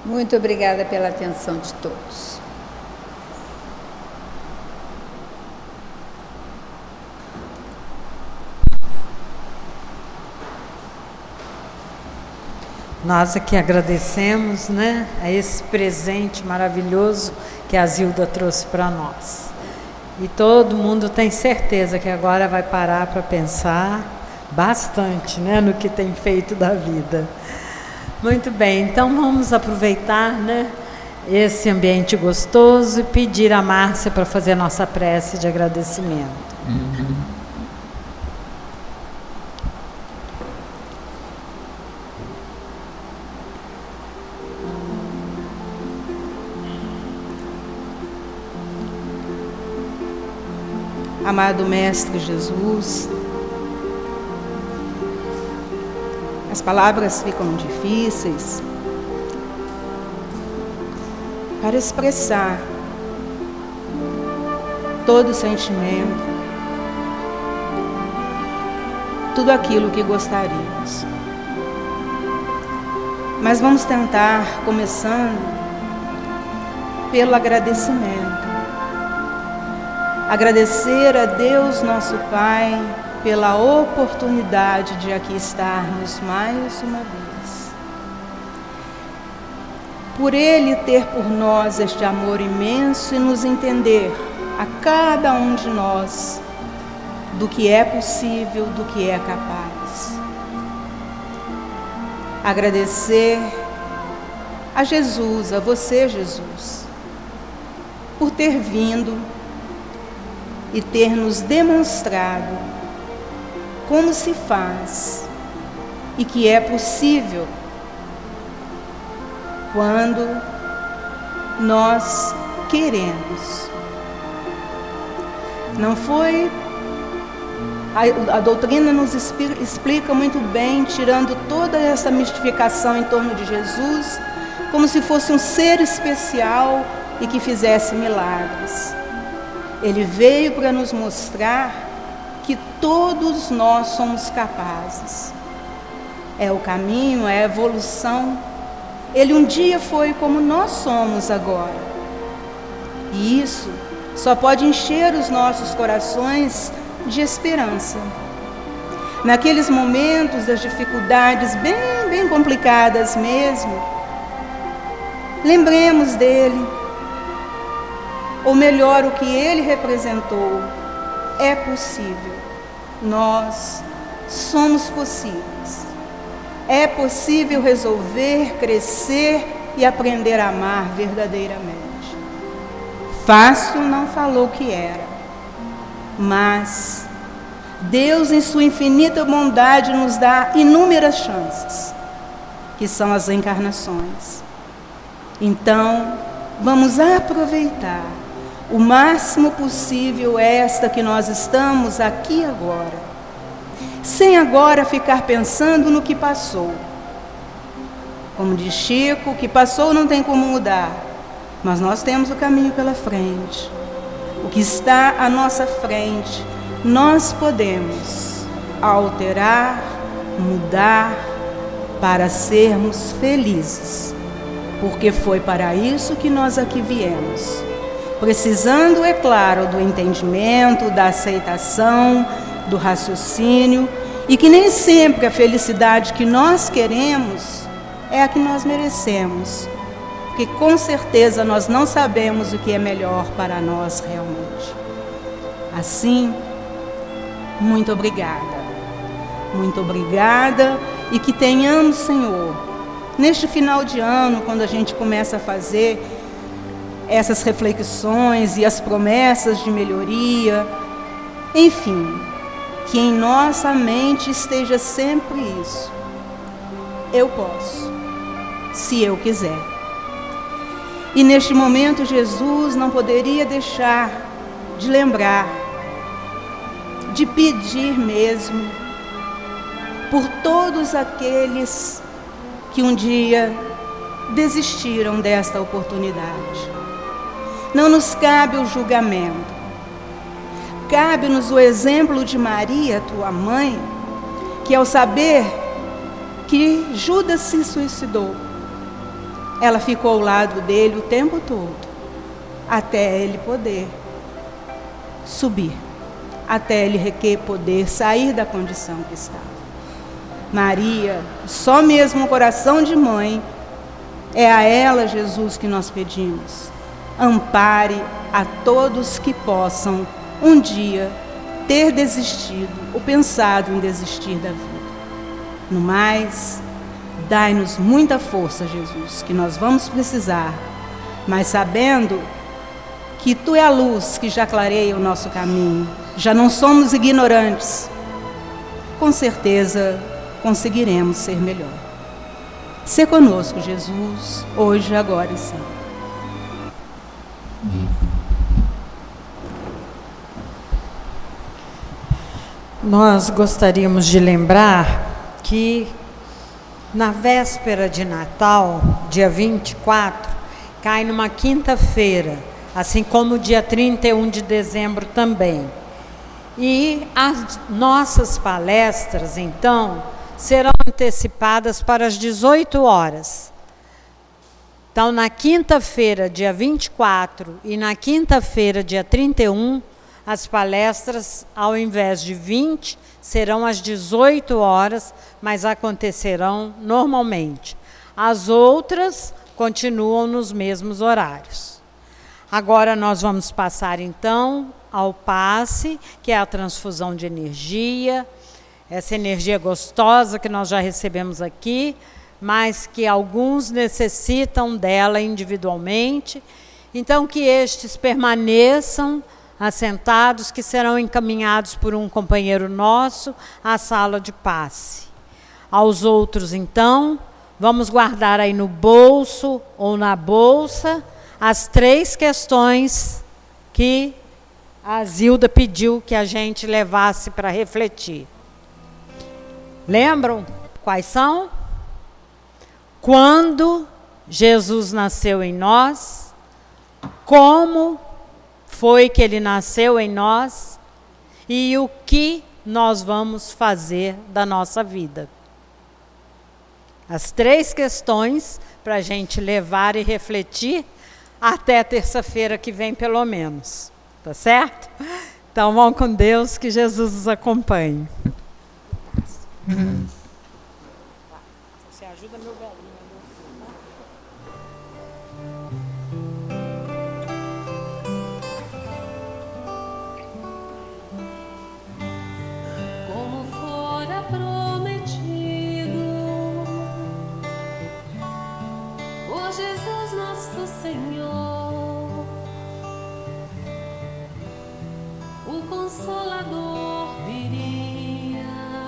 Speaker 4: Muito obrigada pela atenção de todos.
Speaker 2: Nós aqui agradecemos, né, a esse presente maravilhoso que a Zilda trouxe para nós. E todo mundo tem certeza que agora vai parar para pensar bastante, né, no que tem feito da vida. Muito bem, então vamos aproveitar, né, esse ambiente gostoso e pedir a Márcia para fazer a nossa prece de agradecimento. Uhum.
Speaker 3: Amado Mestre Jesus, as palavras ficam difíceis para expressar todo o sentimento, tudo aquilo que gostaríamos. Mas vamos tentar, começando pelo agradecimento. Agradecer a Deus, nosso Pai, pela oportunidade de aqui estarmos mais uma vez. Por Ele ter por nós este amor imenso e nos entender, a cada um de nós, do que é possível, do que é capaz. Agradecer a Jesus, a você, Jesus, por ter vindo e ter nos demonstrado como se faz e que é possível quando nós queremos. Não foi... A, a doutrina nos explica muito bem, tirando toda essa mistificação em torno de Jesus, como se fosse um ser especial e que fizesse milagres. Ele veio para nos mostrar que todos nós somos capazes. É o caminho, é a evolução. Ele um dia foi como nós somos agora. E isso só pode encher os nossos corações de esperança. Naqueles momentos das dificuldades bem, bem complicadas mesmo, lembremos dele. Ou melhor, o que ele representou. É possível. Nós somos possíveis. É possível resolver, crescer e aprender a amar verdadeiramente. Fácil não falou que era, mas Deus, em sua infinita bondade, nos dá inúmeras chances, que são as encarnações. Então, vamos aproveitar o máximo possível esta que nós estamos aqui agora, sem agora ficar pensando no que passou. Como diz Chico, o que passou não tem como mudar, mas nós temos o caminho pela frente. O que está à nossa frente, nós podemos alterar, mudar, para sermos felizes, porque foi para isso que nós aqui viemos. Precisando, é claro, do entendimento, da aceitação, do raciocínio, e que nem sempre a felicidade que nós queremos é a que nós merecemos, porque com certeza nós não sabemos o que é melhor para nós realmente. Assim, muito obrigada, muito obrigada, e que tenhamos, Senhor, neste final de ano, quando a gente começa a fazer essas reflexões e as promessas de melhoria, enfim, que em nossa mente esteja sempre isso. Eu posso, se eu quiser. E neste momento Jesus não poderia deixar de lembrar, de pedir mesmo, por todos aqueles que um dia desistiram desta oportunidade. Não nos cabe o julgamento. Cabe-nos o exemplo de Maria, tua mãe, que ao saber que Judas se suicidou, ela ficou ao lado dele o tempo todo, até ele poder subir, até ele poder sair da condição que estava. Maria, só mesmo o coração de mãe, é a ela, Jesus, que nós pedimos. Ampare a todos que possam um dia ter desistido ou pensado em desistir da vida. No mais, dai-nos muita força, Jesus, que nós vamos precisar, mas sabendo que Tu é a luz que já clareia o nosso caminho, já não somos ignorantes, com certeza conseguiremos ser melhor. Sê conosco, Jesus, hoje, agora e sempre.
Speaker 2: Nós gostaríamos de lembrar que na véspera de Natal, dia vinte e quatro, cai numa quinta-feira, assim como o dia trinta e um de dezembro também. E as nossas palestras, então, serão antecipadas para as dezoito horas. Então, na quinta-feira, dia vinte e quatro, e na quinta-feira, dia trinta e um, as palestras, ao invés de vinte, serão às dezoito horas, mas acontecerão normalmente. As outras continuam nos mesmos horários. Agora nós vamos passar, então, ao passe, que é a transfusão de energia, essa energia gostosa que nós já recebemos aqui, mas que alguns necessitam dela individualmente. Então, que estes permaneçam assentados, que serão encaminhados por um companheiro nosso à sala de passe. Aos outros, então, vamos guardar aí no bolso ou na bolsa as três questões que a Zilda pediu que a gente levasse para refletir. Lembram quais são? Quando Jesus nasceu em nós, como foi que ele nasceu em nós e o que nós vamos fazer da nossa vida. As três questões para a gente levar e refletir até terça-feira que vem, pelo menos. Tá certo? Então, vão com Deus, que Jesus os acompanhe. Você ajuda meu velhinho.
Speaker 1: Consolador viria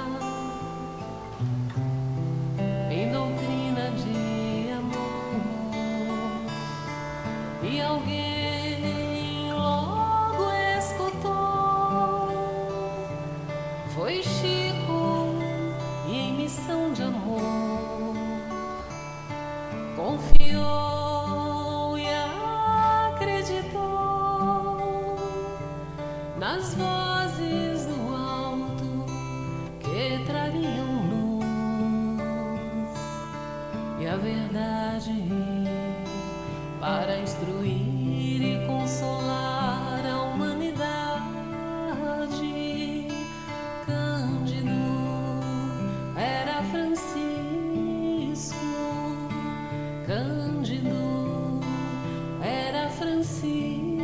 Speaker 1: em doutrina de amor, e alguém logo escutou. Foi Chico, e em missão de amor confiou e acreditou nas vozes do alto que trariam luz e a verdade para instruir e consolar a humanidade. Cândido era Francisco, Cândido era Francisco.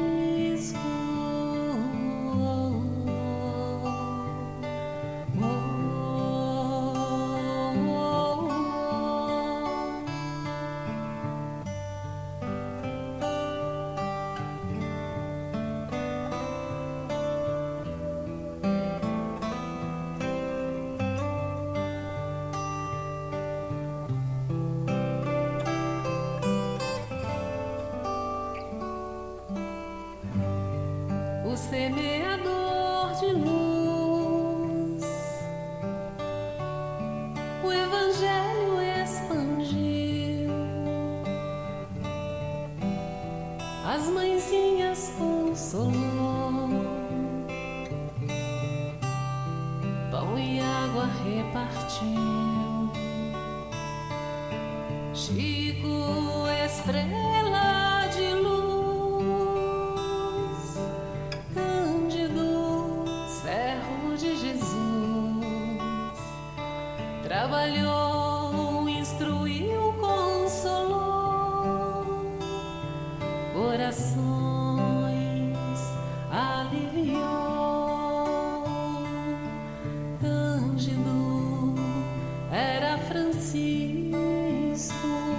Speaker 1: O semeador de luz, o Evangelho expandiu, as mãezinhas consolou, pão e água repartiu. Chico estrela de luz, Cândido, servo de Jesus, trabalhou, instruiu, consolou, corações aliviou. Cândido era Francisco,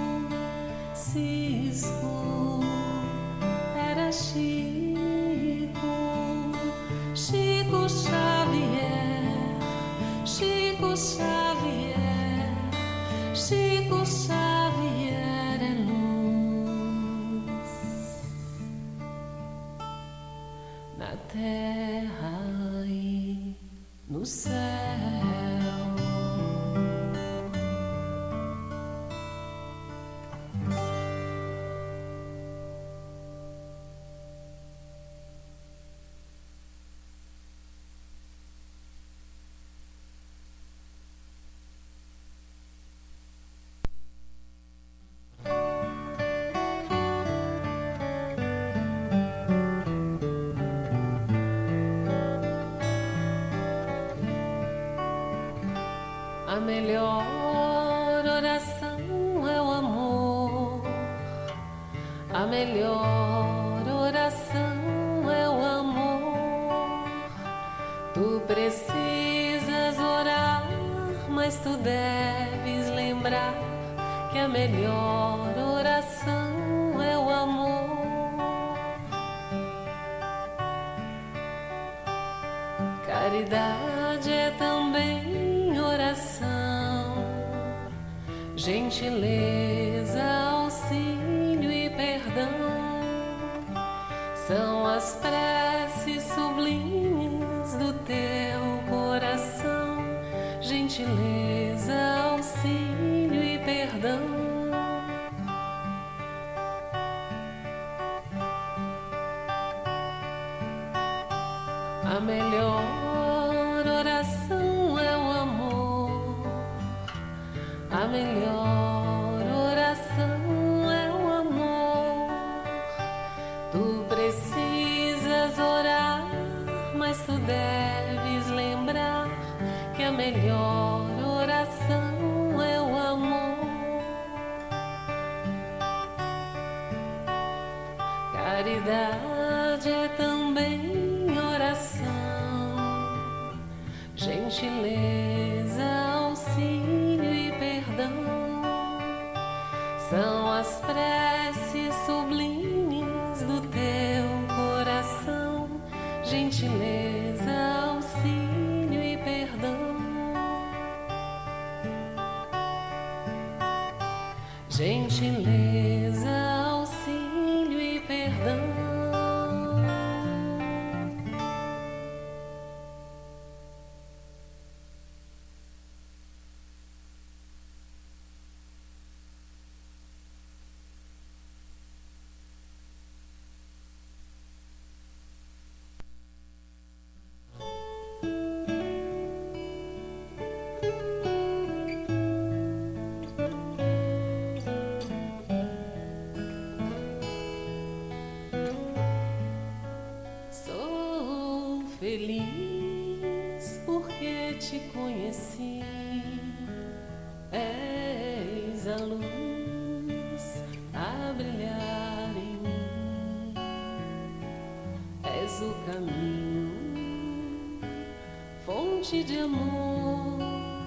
Speaker 1: Cisco era Chico, Chico Xavier, Chico Xavier, Chico Xavier é luz na terra e no céu. A melhor oração é o amor, a melhor oração é o amor. Tu precisas orar, mas tu deves lembrar que a melhor oração é o amor. Caridade é também oração, gentileza, auxílio e perdão. São as preces sublimes do teu coração, gentileza, auxílio e perdão. A melhor oração é o amor, a melhor oração é o amor. Tu precisas orar, mas tu deves lembrar que a melhor oração é o amor. Caridade é também oração, gentileza, auxílio e perdão. São as preces sublimes do teu coração, gentileza, auxílio e perdão. Gentileza, auxílio e perdão. Feliz porque te conheci, és a luz a brilhar em mim, és o caminho, fonte de amor,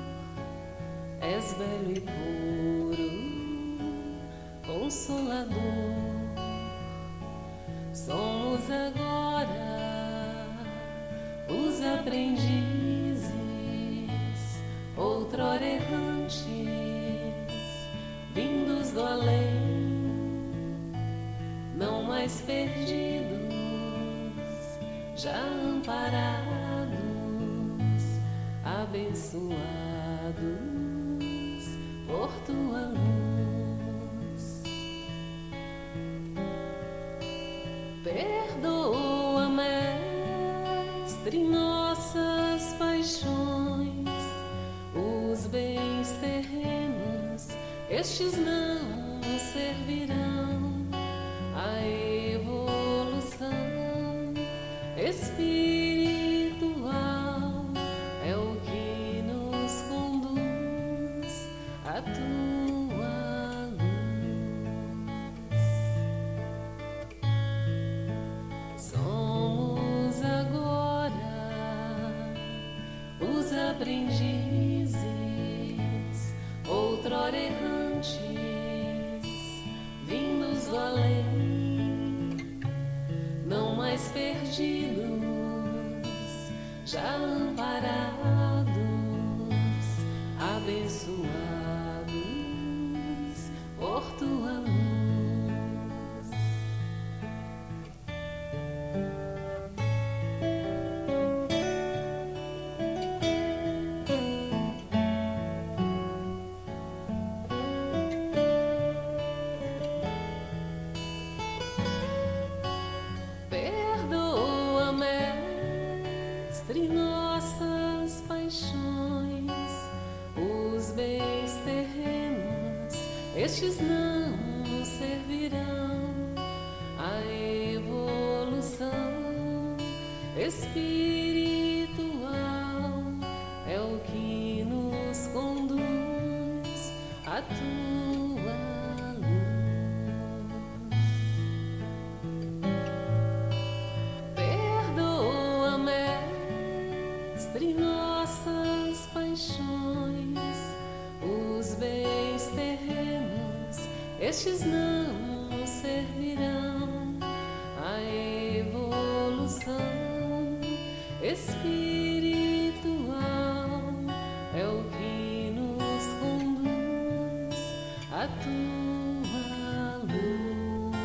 Speaker 1: és belo e puro, consolador. Somos agora os aprendizes, outrora errantes, vindos do além, não mais perdidos, já amparados, abençoados por tua luz. Perdoa, Mestre, nossas paixões, os bens terrenos, estes não nos servirão. aprendizes, outrora errantes, vindos do além, não mais perdidos, já amparados, abençoados por tua luz. Perdoa, Mestre, nossas paixões, os bens terrenos, estes não nos servirão. A evolução espiritual é o que nos conduz à tua luz. Perdoa, Mestre, nossas paixões, os bens terrenos, estes não nos servirão. A evolução espiritual é o que nos conduz à tua luz.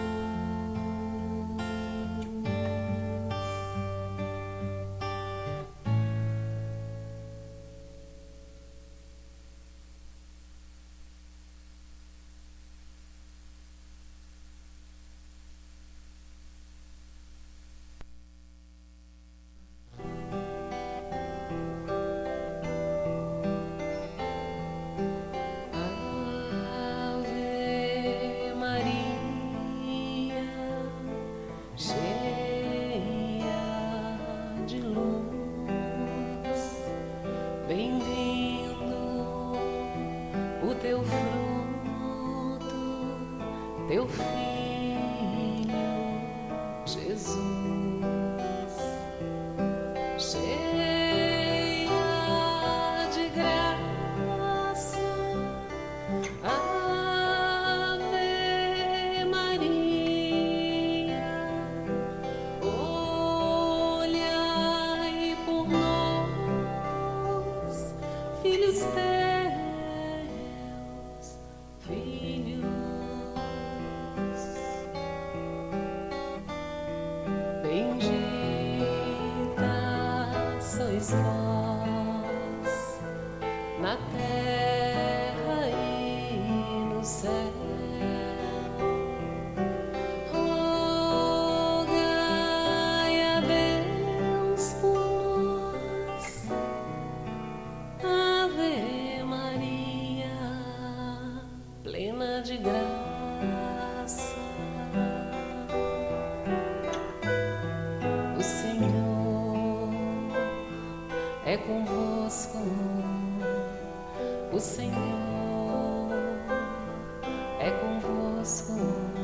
Speaker 1: Ave Maria, cheia de luz, bem-vindo o teu fruto, teu filho Jesus. Cheia de graça, Ave Maria, olhai por nós, filhos teus, filhos. Bendita sois vós na terra e no céu. Rogai a Deus por nós, Ave Maria, plena de graça. O Senhor é convosco, o Senhor é convosco.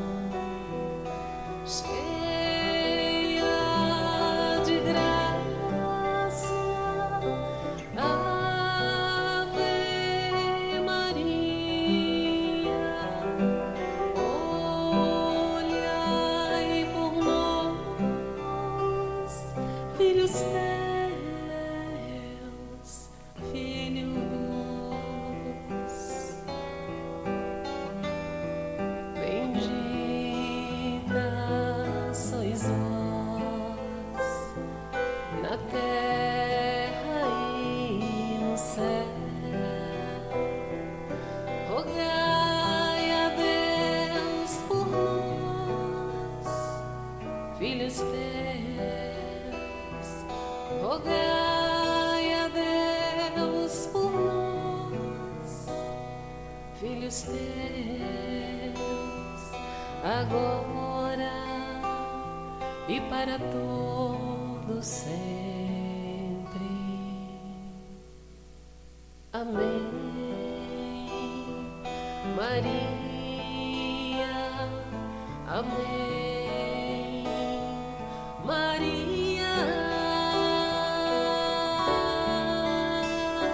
Speaker 1: Cheia de graça, Ave Maria, olhai por nós, filhos teus, filhos. Bendita sois vós na terra e no céu. Rogai a Deus por nós, filhos teus. Rogai a Deus por nós, filhos teus, agora e para todos sempre. Amém. Maria, amém. Maria,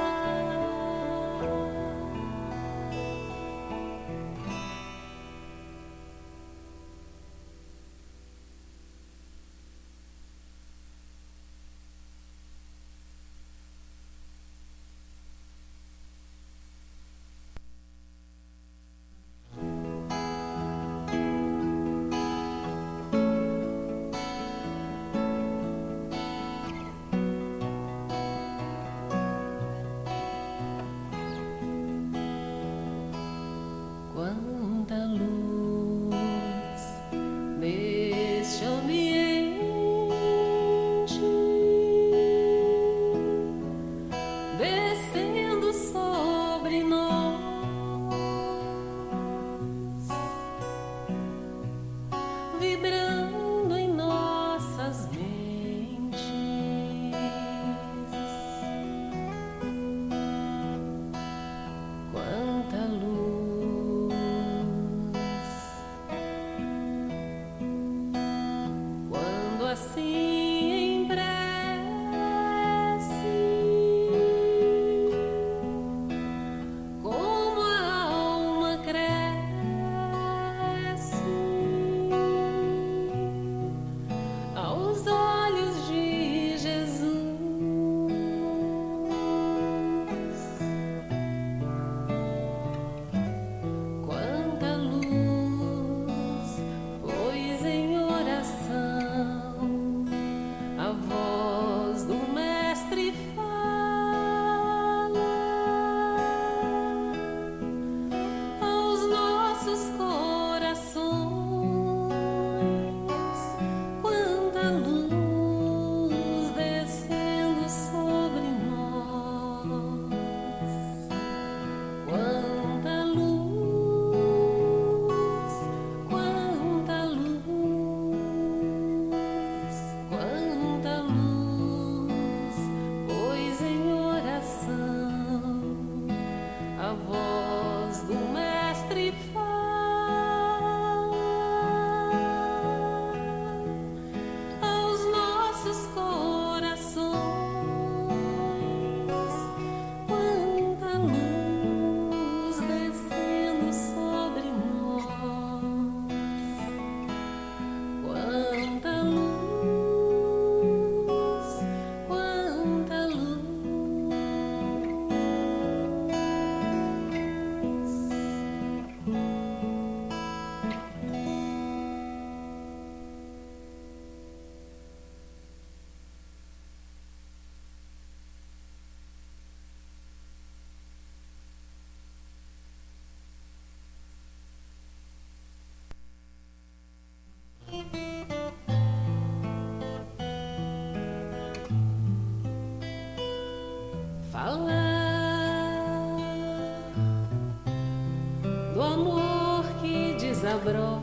Speaker 1: desabrocha,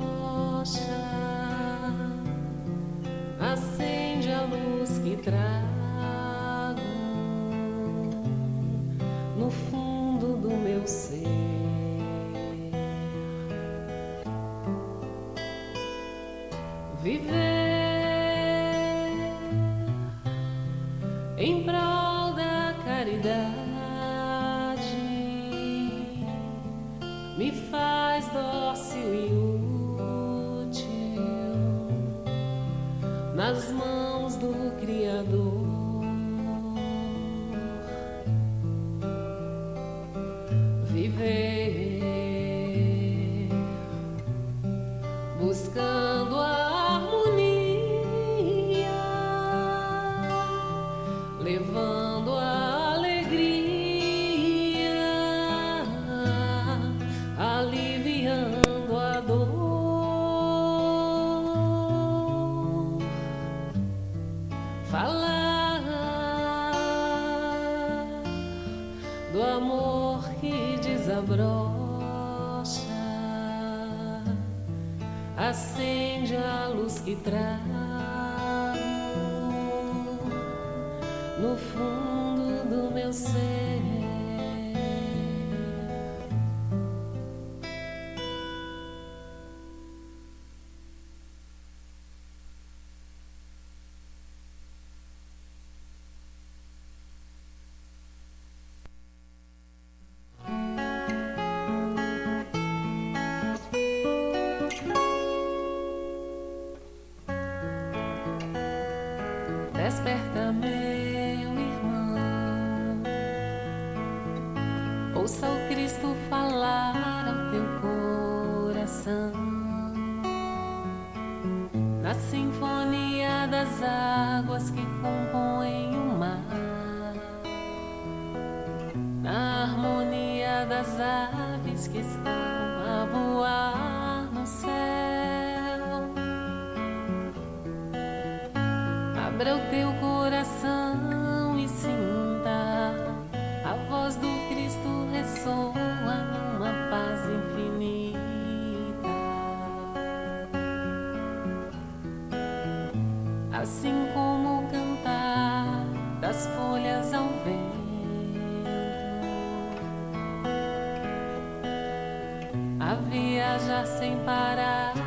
Speaker 1: acende a luz que trago no fundo do meu ser. Viver em prol da caridade me faz dócil e útil nas mãos do Criador. Viver buscando a levando a alegria, aliviando a dor. Falar do amor que desabrocha, acende a luz que traz no fundo do meu ser. Desperta, meu irmão, ouça o Cristo falar ao teu coração, na sinfonia das águas que compõem o mar, na harmonia das aves que estão a voar no céu. Abra o teu coração e sinta a voz do Cristo ressoa numa paz infinita. Assim como o cantar das folhas ao vento, a viajar sem parar